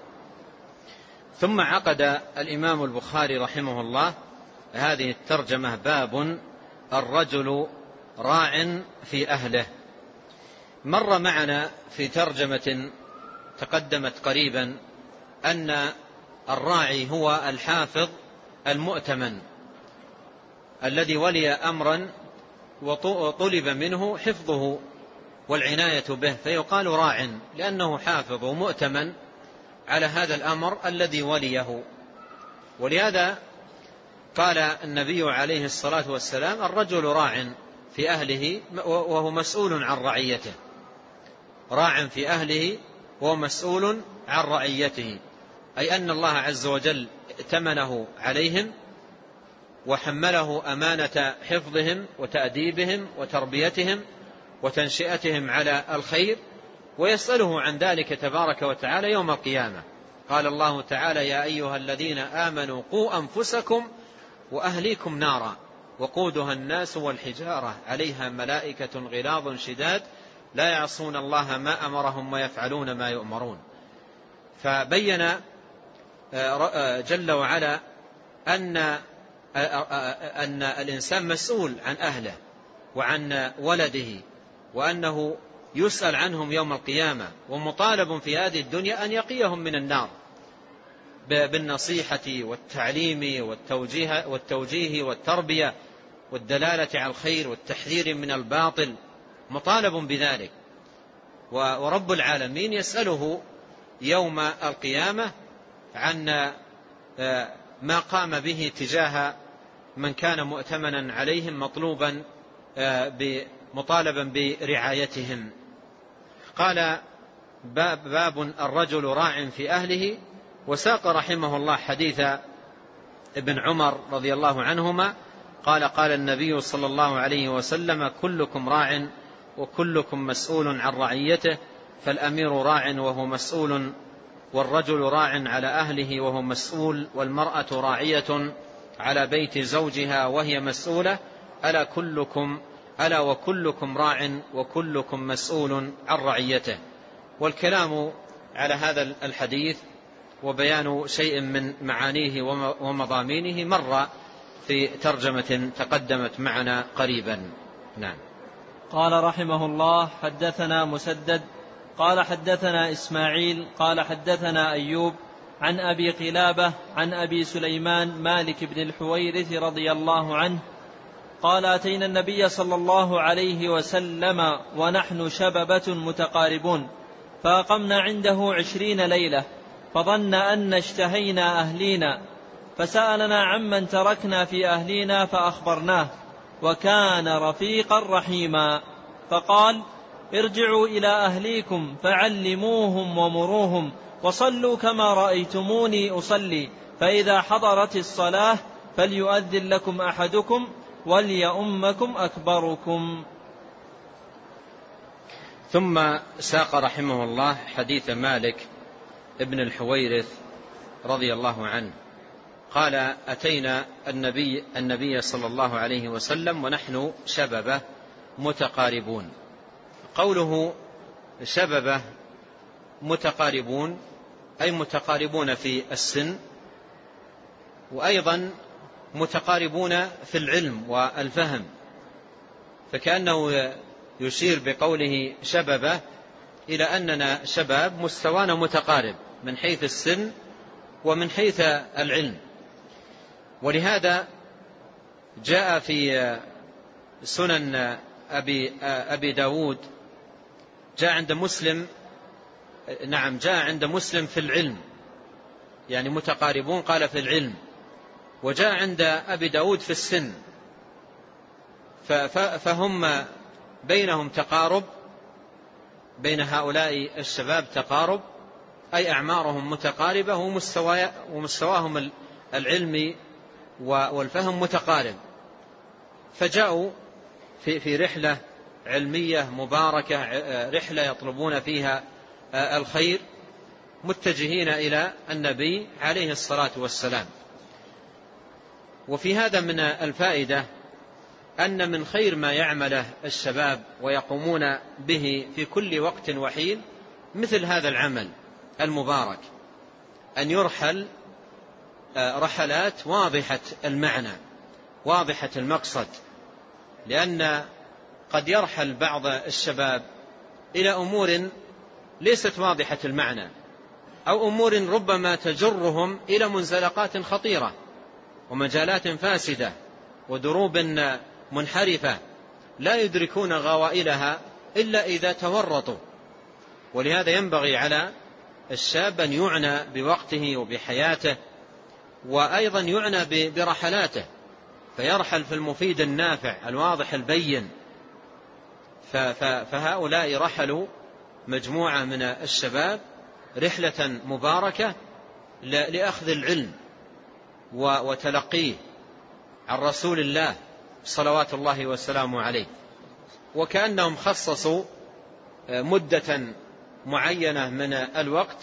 ثم عقد الإمام البخاري رحمه الله هذه الترجمة: باب الرجل راع في أهله. مر معنا في ترجمة تقدمت قريبا أن الراعي هو الحافظ المؤتمن الذي ولي أمرا وطلب منه حفظه والعناية به، فيقال راع لأنه حافظ ومؤتمن على هذا الأمر الذي وليه. ولهذا قال النبي عليه الصلاة والسلام: الرجل راع في أهله وهو مسؤول عن رعيته. راع في أهله وهو مسؤول عن رعيته، أي أن الله عز وجل ائتمنه عليهم وحمله أمانة حفظهم وتأديبهم وتربيتهم وتنشئتهم على الخير، ويسأله عن ذلك تبارك وتعالى يوم القيامة. قال الله تعالى: يا أيها الذين آمنوا قوا أنفسكم وأهليكم نارا وقودها الناس والحجارة عليها ملائكة غلاظ شداد لا يعصون الله ما أمرهم ويفعلون ما يؤمرون. فبين جل وعلا أن أن الإنسان مسؤول عن أهله وعن ولده، وأنه يسأل عنهم يوم القيامة، ومطالب في هذه الدنيا أن يقيهم من النار بالنصيحة والتعليم والتوجيه, والتوجيه والتربية والدلالة على الخير والتحذير من الباطل، مطالب بذلك. ورب العالمين يسأله يوم القيامة عن ما قام به تجاه من كان مؤتمنا عليهم مطلوبا مطالبا برعايتهم. قال: باب الرجل راع في أهله. وساق رحمه الله حديث ابن عمر رضي الله عنهما قال: قال النبي صلى الله عليه وسلم: كلكم راع وكلكم مسؤول عن رعيته، فالأمير راع وهو مسؤول، والرجل راع على أهله وهو مسؤول، والمرأة راعية على بيت زوجها وهي مسؤولة، ألا كلكم ألا وكلكم راع وكلكم مسؤول عن رعيته. والكلام على هذا الحديث وبيان شيء من معانيه ومضامينه مر في ترجمة تقدمت معنا قريبا. نعم. قال رحمه الله: حدثنا مسدد قال حدثنا إسماعيل قال حدثنا أيوب عن أبي قلابة عن أبي سليمان مالك بن الحويرث رضي الله عنه قال: أتينا النبي صلى الله عليه وسلم ونحن شببة متقاربون، فأقمنا عنده عشرين ليلة، فظن أن اشتهينا أهلينا، فسألنا عمن تركنا في أهلينا فأخبرناه، وكان رفيقا رحيما، فقال: ارجعوا إلى أهليكم فعلموهم ومروهم وصلوا كما رأيتموني أصلي، فإذا حضرت الصلاة فليؤذن لكم أحدكم وليؤمكم أكبركم. ثم ساق رحمه الله حديث مالك ابن الحويرث رضي الله عنه قال: أتينا النبي, النبي صلى الله عليه وسلم ونحن شببة متقاربون. قوله شببة متقاربون أي متقاربون في السن، وأيضا متقاربون في العلم والفهم، فكأنه يشير بقوله شببه إلى أننا شباب مستوانا متقارب من حيث السن ومن حيث العلم. ولهذا جاء في سنن أبي, أبي داود، جاء عند مسلم نعم جاء عند مسلم في العلم، يعني متقاربون قال في العلم، وجاء عند أبي داود في السن، فهم بينهم تقارب، بين هؤلاء الشباب تقارب، أي أعمارهم متقاربة ومستواهم العلمي والفهم متقارب، فجاءوا في في رحلة علمية مباركة، رحلة يطلبون فيها الخير، متجهين إلى النبي عليه الصلاة والسلام. وفي هذا من الفائدة أن من خير ما يعمله الشباب ويقومون به في كل وقت وحين مثل هذا العمل المبارك، أن يرحل رحلات واضحة المعنى واضحة المقصد، لأن قد يرحل بعض الشباب إلى أمور ليست واضحة المعنى، أو أمور ربما تجرهم إلى منزلقات خطيرة ومجالات فاسدة ودروب منحرفة لا يدركون غوائلها إلا إذا تورطوا. ولهذا ينبغي على الشاب أن يعنى بوقته وبحياته، وأيضا يعنى برحلاته، فيرحل في المفيد النافع الواضح البين. فهؤلاء رحلوا مجموعة من الشباب رحلة مباركة لأخذ العلم وتلقيه عن رسول الله صلوات الله وسلامه عليه، وكأنهم خصصوا مدة معينة من الوقت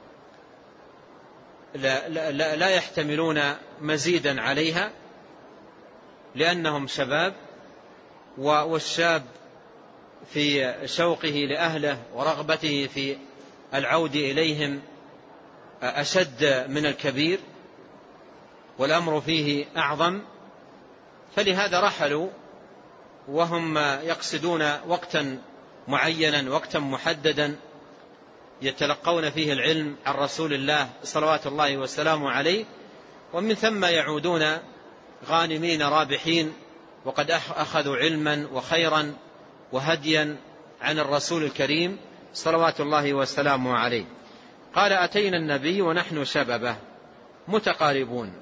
لا, لا, لا يحتملون مزيدا عليها، لأنهم شباب، والشاب في شوقه لأهله ورغبته في العود إليهم أشد من الكبير، والأمر فيه أعظم، فلهذا رحلوا وهم يقصدون وقتا معينا، وقتا محددا يتلقون فيه العلم عن رسول الله صلوات الله وسلامه عليه، ومن ثم يعودون غانمين رابحين، وقد أخذوا علما وخيرا وهديا عن الرسول الكريم صلوات الله وسلامه عليه. قال: أتينا النبي ونحن شببه متقاربون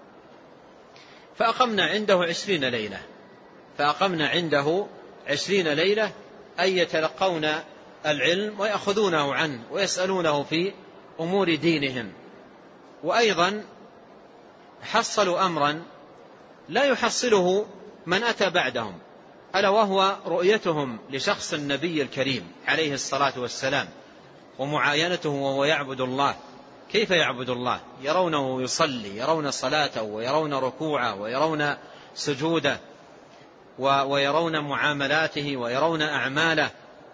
فأقمنا عنده عشرين ليلة فأقمنا عنده عشرين ليلة أي يتلقون العلم ويأخذونه عنه ويسألونه في أمور دينهم. وأيضا حصلوا أمرا لا يحصله من أتى بعدهم، ألا وهو رؤيتهم لشخص النبي الكريم عليه الصلاة والسلام ومعاينته وهو يعبد الله. كيف يعبد الله؟ يرونه يصلي، يرون صلاته ويرون ركوعه ويرون سجوده ويرون معاملاته ويرون أعماله،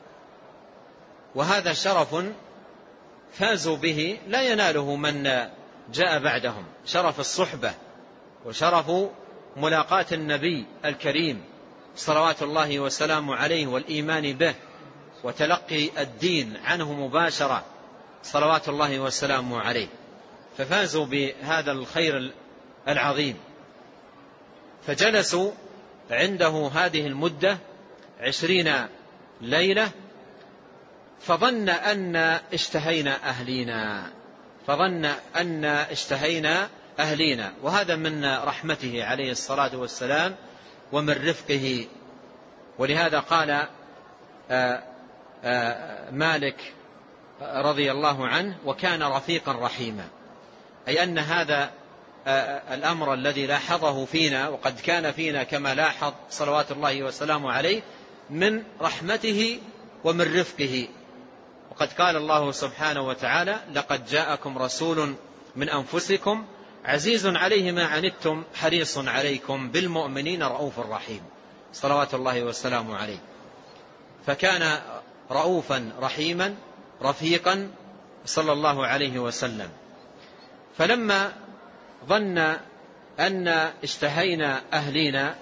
وهذا شرف فازوا به لا يناله من جاء بعدهم، شرف الصحبة وشرف ملاقاة النبي الكريم صلوات الله وسلامه عليه والإيمان به وتلقي الدين عنه مباشرة صلوات الله وسلامه عليه، ففازوا بهذا الخير العظيم. فجلسوا عنده هذه المدة عشرين ليلة، فظن أن اشتهينا أهلينا فظن أن اشتهينا أهلينا وهذا من رحمته عليه الصلاة والسلام ومن رفقه. ولهذا قال آآ آآ مالك رضي الله عنه: وكان رفيقا رحيما، أي أن هذا الأمر الذي لاحظه فينا وقد كان فينا كما لاحظ صلوات الله وسلامه عليه من رحمته ومن رفقه. وقد قال الله سبحانه وتعالى: لقد جاءكم رسول من أنفسكم عزيز عليه ما عنتم حريص عليكم بالمؤمنين رؤوف رحيم صلوات الله وسلامه عليه. فكان رؤوفا رحيما رفيقا صلى الله عليه وسلم. فلما ظن أن اشتهينا أهلينا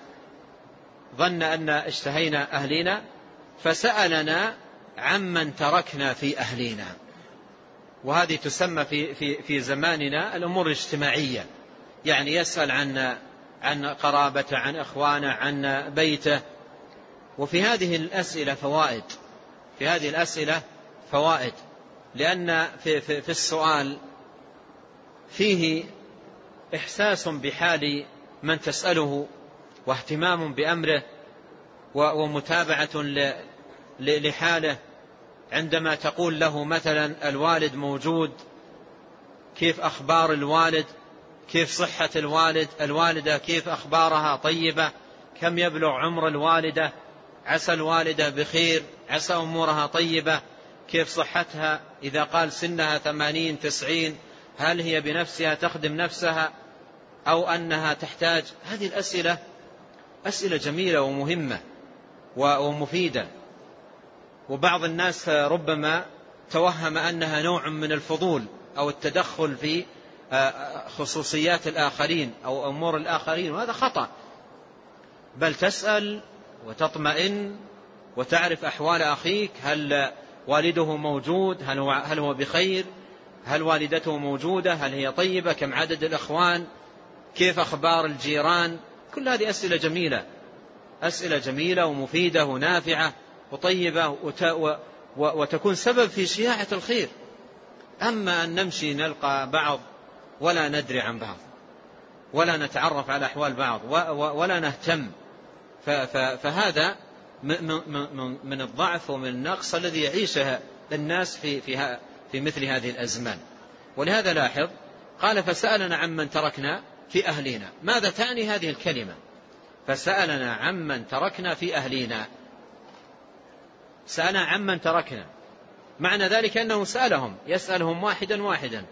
ظن أن اشتهينا أهلينا فسألنا عمن تركنا في أهلينا. وهذه تسمى في, في, في زماننا الأمور الاجتماعية، يعني يسأل عن عن قرابته، عن إخوانه، عن بيته. وفي هذه الأسئلة فوائد في هذه الأسئلة فوائد لأن في, في, في السؤال فيه إحساس بحال من تسأله واهتمام بأمره ومتابعة لحاله. عندما تقول له مثلا الوالد موجود، كيف أخبار الوالد، كيف صحة الوالد، الوالدة كيف أخبارها طيبة، كم يبلغ عمر الوالدة، عسى الوالدة بخير، عسى أمورها طيبة، كيف صحتها، إذا قال سنها ثمانين تسعين هل هي بنفسها تخدم نفسها أو أنها تحتاج. هذه الأسئلة أسئلة جميلة ومهمة ومفيدة. وبعض الناس ربما توهم أنها نوع من الفضول أو التدخل في خصوصيات الآخرين أو أمور الآخرين، وهذا خطأ. بل تسأل وتطمئن وتعرف أحوال أخيك، هل والده موجود، هل هو, هل هو بخير، هل والدته موجودة، هل هي طيبة، كم عدد الأخوان، كيف أخبار الجيران. كل هذه أسئلة جميلة أسئلة جميلة ومفيدة ونافعة وطيبة وتكون سبب في شياعة الخير. أما أن نمشي نلقى بعض ولا ندري عن بعض ولا نتعرف على أحوال بعض ولا نهتم، فهذا من الضعف ومن النقص الذي يعيشه الناس في في في مثل هذه الأزمان. ولهذا لاحظ قال فسألنا عمن تركنا في أهلنا. ماذا تعني هذه الكلمة؟ فسألنا عمن تركنا في أهلنا. سألنا عمن تركنا، معنى ذلك أنه سألهم، يسألهم واحدا واحدا،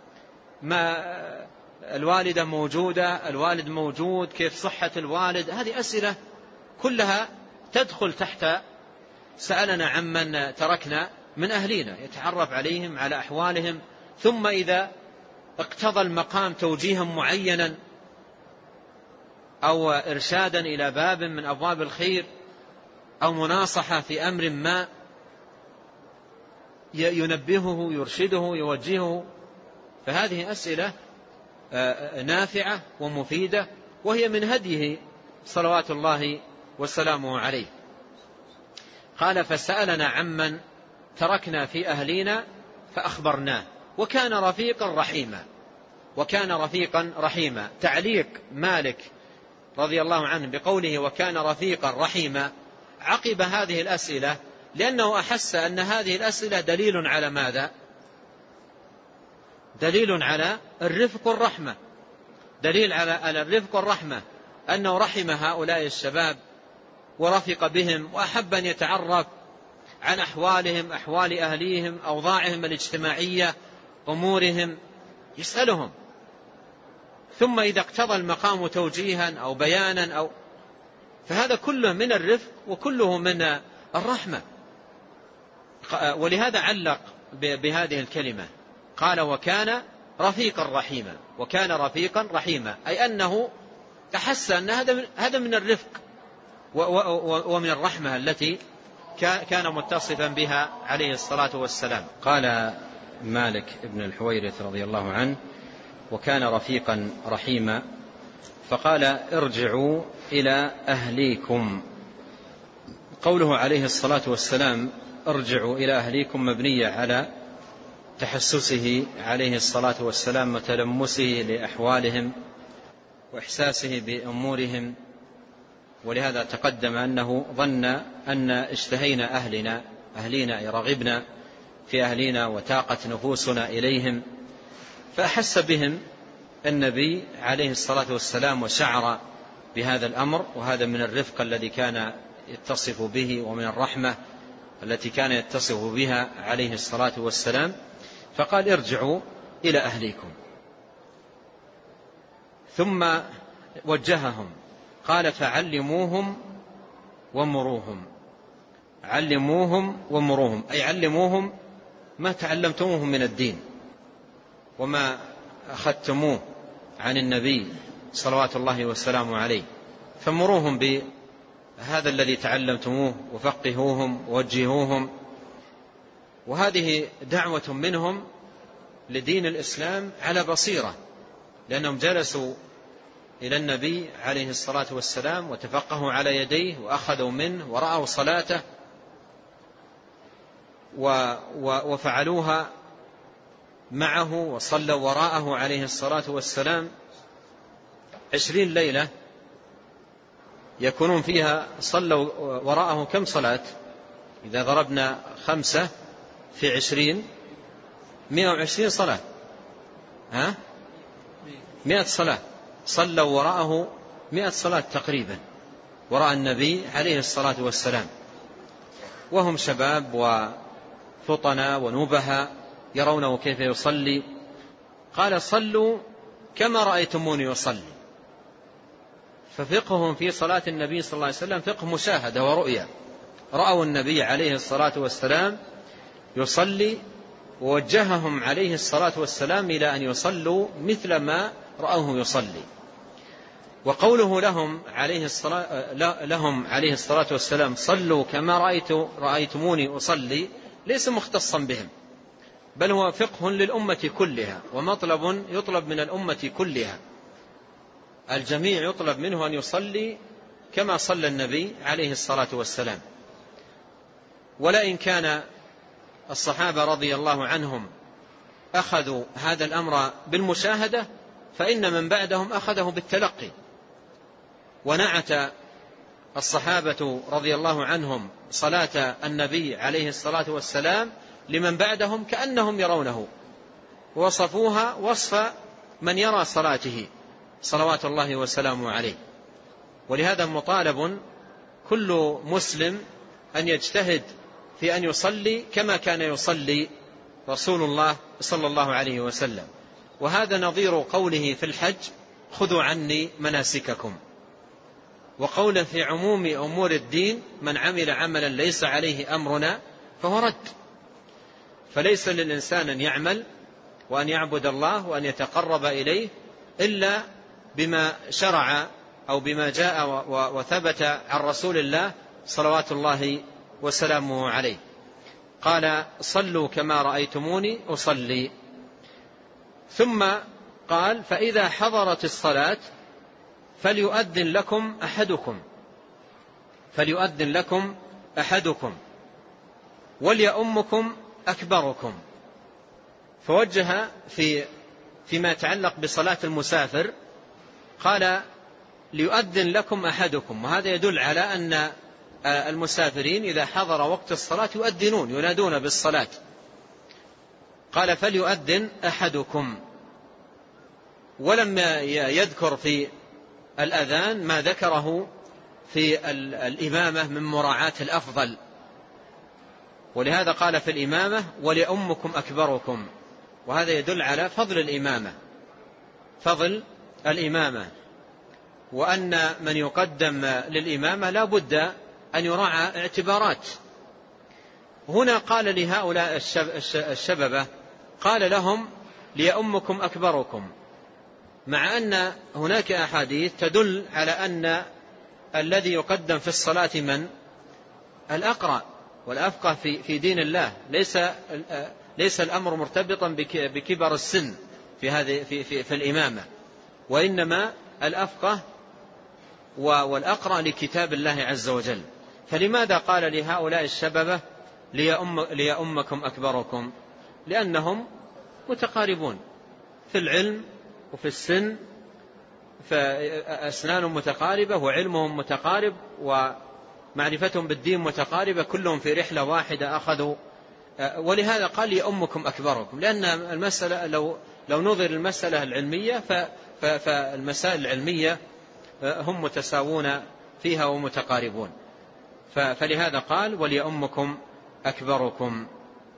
ما الوالدة موجودة، الوالد موجود، كيف صحة الوالد. هذه أسئلة كلها تدخل تحت سألنا عمن تركنا من أهلنا، يتعرف عليهم على أحوالهم. ثم إذا اقتضى المقام توجيها معينا أو إرشادا إلى باب من أبواب الخير أو مناصحة في أمر ما ينبهه يرشده يوجهه. فهذه أسئلة نافعة ومفيدة، وهي من هديه صلوات الله وسلامه عليه. قال فسألنا عمن تركنا في أهلنا فأخبرناه وكان رفيقا رحيما. وكان رفيقا رحيما، تعليق مالك رضي الله عنه بقوله وكان رفيقا رحيما عقب هذه الأسئلة، لأنه أحس أن هذه الأسئلة دليل على ماذا؟ دليل على الرفق والرحمة، دليل على الرفق والرحمة، أنه رحم هؤلاء الشباب ورفق بهم وأحب أن يتعرف عن أحوالهم، أحوال أهليهم، أوضاعهم الاجتماعية، أمورهم، يسألهم. ثم إذا اقتضى المقام توجيها أو بيانا أو فهذا كله من الرفق وكله من الرحمة. ولهذا علق بهذه الكلمة قال وكان رفيقا رحيما. وكان رفيقا رحيما أي أنه أحس أن هذا من الرفق ومن الرحمة التي كان متصفا بها عليه الصلاة والسلام. قال مالك بن الحويرث رضي الله عنه وكان رفيقا رحيما، فقال ارجعوا إلى أهليكم. قوله عليه الصلاة والسلام ارجعوا إلى أهليكم مبنية على تحسسه عليه الصلاة والسلام وتلمسه لأحوالهم وإحساسه بأمورهم. ولهذا تقدم أنه ظن أن اشتهينا أهلنا أهلنا رغبنا في أهلنا وتاقت نفوسنا إليهم، فأحس بهم النبي عليه الصلاة والسلام وشعر بهذا الأمر. وهذا من الرفق الذي كان يتصف به ومن الرحمة التي كان يتصف بها عليه الصلاة والسلام. فقال ارجعوا إلى أهليكم. ثم وجههم قال فعلموهم ومروهم. علموهم ومروهم أي علموهم ما تعلمتموه من الدين وما أخذتموه عن النبي صلوات الله والسلام عليه، فمروهم بهذا الذي تعلمتموه وفقهوهم ووجهوهم. وهذه دعوة منهم لدين الإسلام على بصيرة، لأنهم جلسوا إلى النبي عليه الصلاة والسلام وتفقهوا على يديه وأخذوا منه ورأوا صلاته وفعلوها معه وصلوا وراءه عليه الصلاة والسلام عشرين ليلة يكونون فيها صلوا وراءه كم صلاة؟ إذا ضربنا خمسة في عشرين مئة وعشرين صلاة، ها مئة صلاة، صلوا وراءه مئة صلاة تقريبا وراء النبي عليه الصلاة والسلام، وهم شباب وفطنا ونبها يرونه كيف يصلي. قال صلوا كما رأيتموني يصلي. ففقههم في صلاة النبي صلى الله عليه وسلم فقه مشاهدة ورؤية، رأوا النبي عليه الصلاة والسلام يصلي ووجههم عليه الصلاة والسلام إلى أن يصلوا مثل ما رأوه يصلي. وقوله لهم عليه الصلاة, لهم عليه الصلاة والسلام صلوا كما رأيت رأيتموني أصلي ليس مختصا بهم، بل هو فقه للأمة كلها ومطلب يطلب من الأمة كلها. الجميع يطلب منه أن يصلي كما صلى النبي عليه الصلاة والسلام. ولئن كان الصحابة رضي الله عنهم أخذوا هذا الأمر بالمشاهدة، فإن من بعدهم أخذه بالتلقي. ونعت الصحابة رضي الله عنهم صلاة النبي عليه الصلاة والسلام لمن بعدهم كأنهم يرونه، وصفوها وصف من يرى صلاته صلوات الله وسلامه عليه. ولهذا مطالب كل مسلم أن يجتهد في أن يصلي كما كان يصلي رسول الله صلى الله عليه وسلم. وهذا نظير قوله في الحج خذوا عني مناسككم، وقوله في عموم أمور الدين من عمل عملا ليس عليه أمرنا فهو رد. فليس للإنسان أن يعمل وأن يعبد الله وأن يتقرب إليه إلا بما شرع أو بما جاء وثبت عن رسول الله صلوات الله وسلامه عليه. قال صلوا كما رأيتموني أصلي. ثم قال فإذا حضرت الصلاة فليؤذن لكم أحدكم فليؤذن لكم أحدكم وليؤمكم أكبركم. فوجه في فيما يتعلق بصلاة المسافر قال ليؤذن لكم أحدكم، وهذا يدل على أن المسافرين إذا حضر وقت الصلاة يؤذنون ينادون بالصلاة. قال فليؤذن أحدكم، ولم يذكر في الأذان ما ذكره في الإمامة من مراعاة الأفضل، ولهذا قال في الإمامة وليؤمكم أكبركم، وهذا يدل على فضل الإمامة فضل الإمامة وأن من يقدم للإمامة لا بد أن يراعى اعتبارات. هنا قال لهؤلاء الشببة قال لهم ليؤمكم أكبركم، مع أن هناك أحاديث تدل على أن الذي يقدم في الصلاة من الأقرأ والأفقه في في دين الله، ليس ليس الأمر مرتبطا بكبر السن في هذه في في, في الإمامة، وإنما الأفقه والأقرأ لكتاب الله عز وجل. فلماذا قال لهؤلاء الشببة ليأم ليأمكم أكبركم؟ لأنهم متقاربون في العلم وفي السن، فأسنانهم متقاربة وعلمهم متقارب ومعرفتهم بالدين متقاربة، كلهم في رحلة واحدة أخذوا. ولهذا قال ليأمكم أكبركم، لأن المسألة لو لو نظر المسألة العلمية فالمسائل العلمية هم متساوون فيها ومتقاربون، فلهذا قال وليأمكم أكبركم.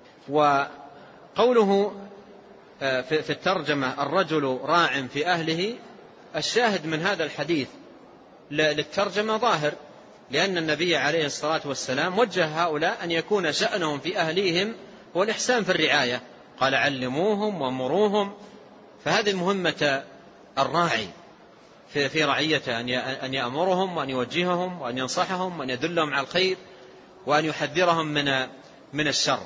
وقوله في الترجمة الرجل راع في أهله، الشاهد من هذا الحديث للترجمة ظاهر، لأن النبي عليه الصلاة والسلام وجه هؤلاء أن يكون شأنهم في أهليهم هو الإحسان في الرعاية، قال علموهم ومروهم. فهذه مهمة الراعي في رعيته، أن يأمرهم وأن يوجههم وأن ينصحهم وأن يدلهم على الخير وأن يحذرهم من من الشر.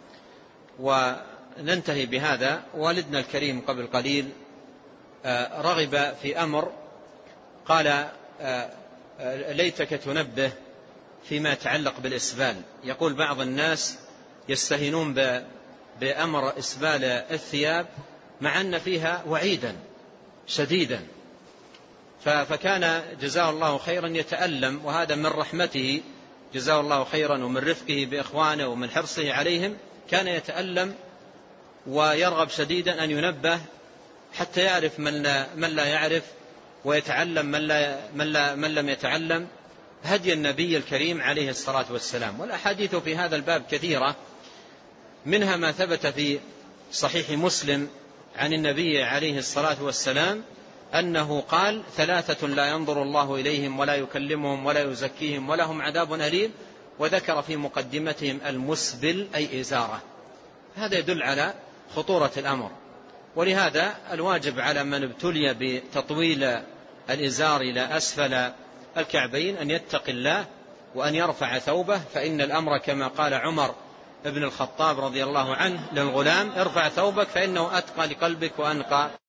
وننتهي بهذا. والدنا الكريم قبل قليل رغب في أمر، قال ليتك تنبه فيما يتعلق بالإسبال. يقول بعض الناس يستهينون بأمر إسبال الثياب مع أن فيها وعيدا شديدا، فكان جزاه الله خيرا يتألم، وهذا من رحمته جزاه الله خيرا ومن رفقه بإخوانه ومن حرصه عليهم، كان يتألم ويرغب شديدا أن ينبه حتى يعرف من لا, من لا يعرف، ويتعلم من, لا من, لا من لم يتعلم هدي النبي الكريم عليه الصلاة والسلام. والأحاديث في هذا الباب كثيرة، منها ما ثبت في صحيح مسلم عن النبي عليه الصلاة والسلام أنه قال ثلاثة لا ينظر الله إليهم ولا يكلمهم ولا يزكيهم ولهم عذاب أليم، وذكر في مقدمتهم المسبل أي إزارة. هذا يدل على خطورة الأمر. ولهذا الواجب على من ابتلي بتطويل الإزار إلى أسفل الكعبين أن يتقي الله وأن يرفع ثوبه، فإن الأمر كما قال عمر ابن الخطاب رضي الله عنه للغلام ارفع ثوبك فإنه أتقى لقلبك وأنقى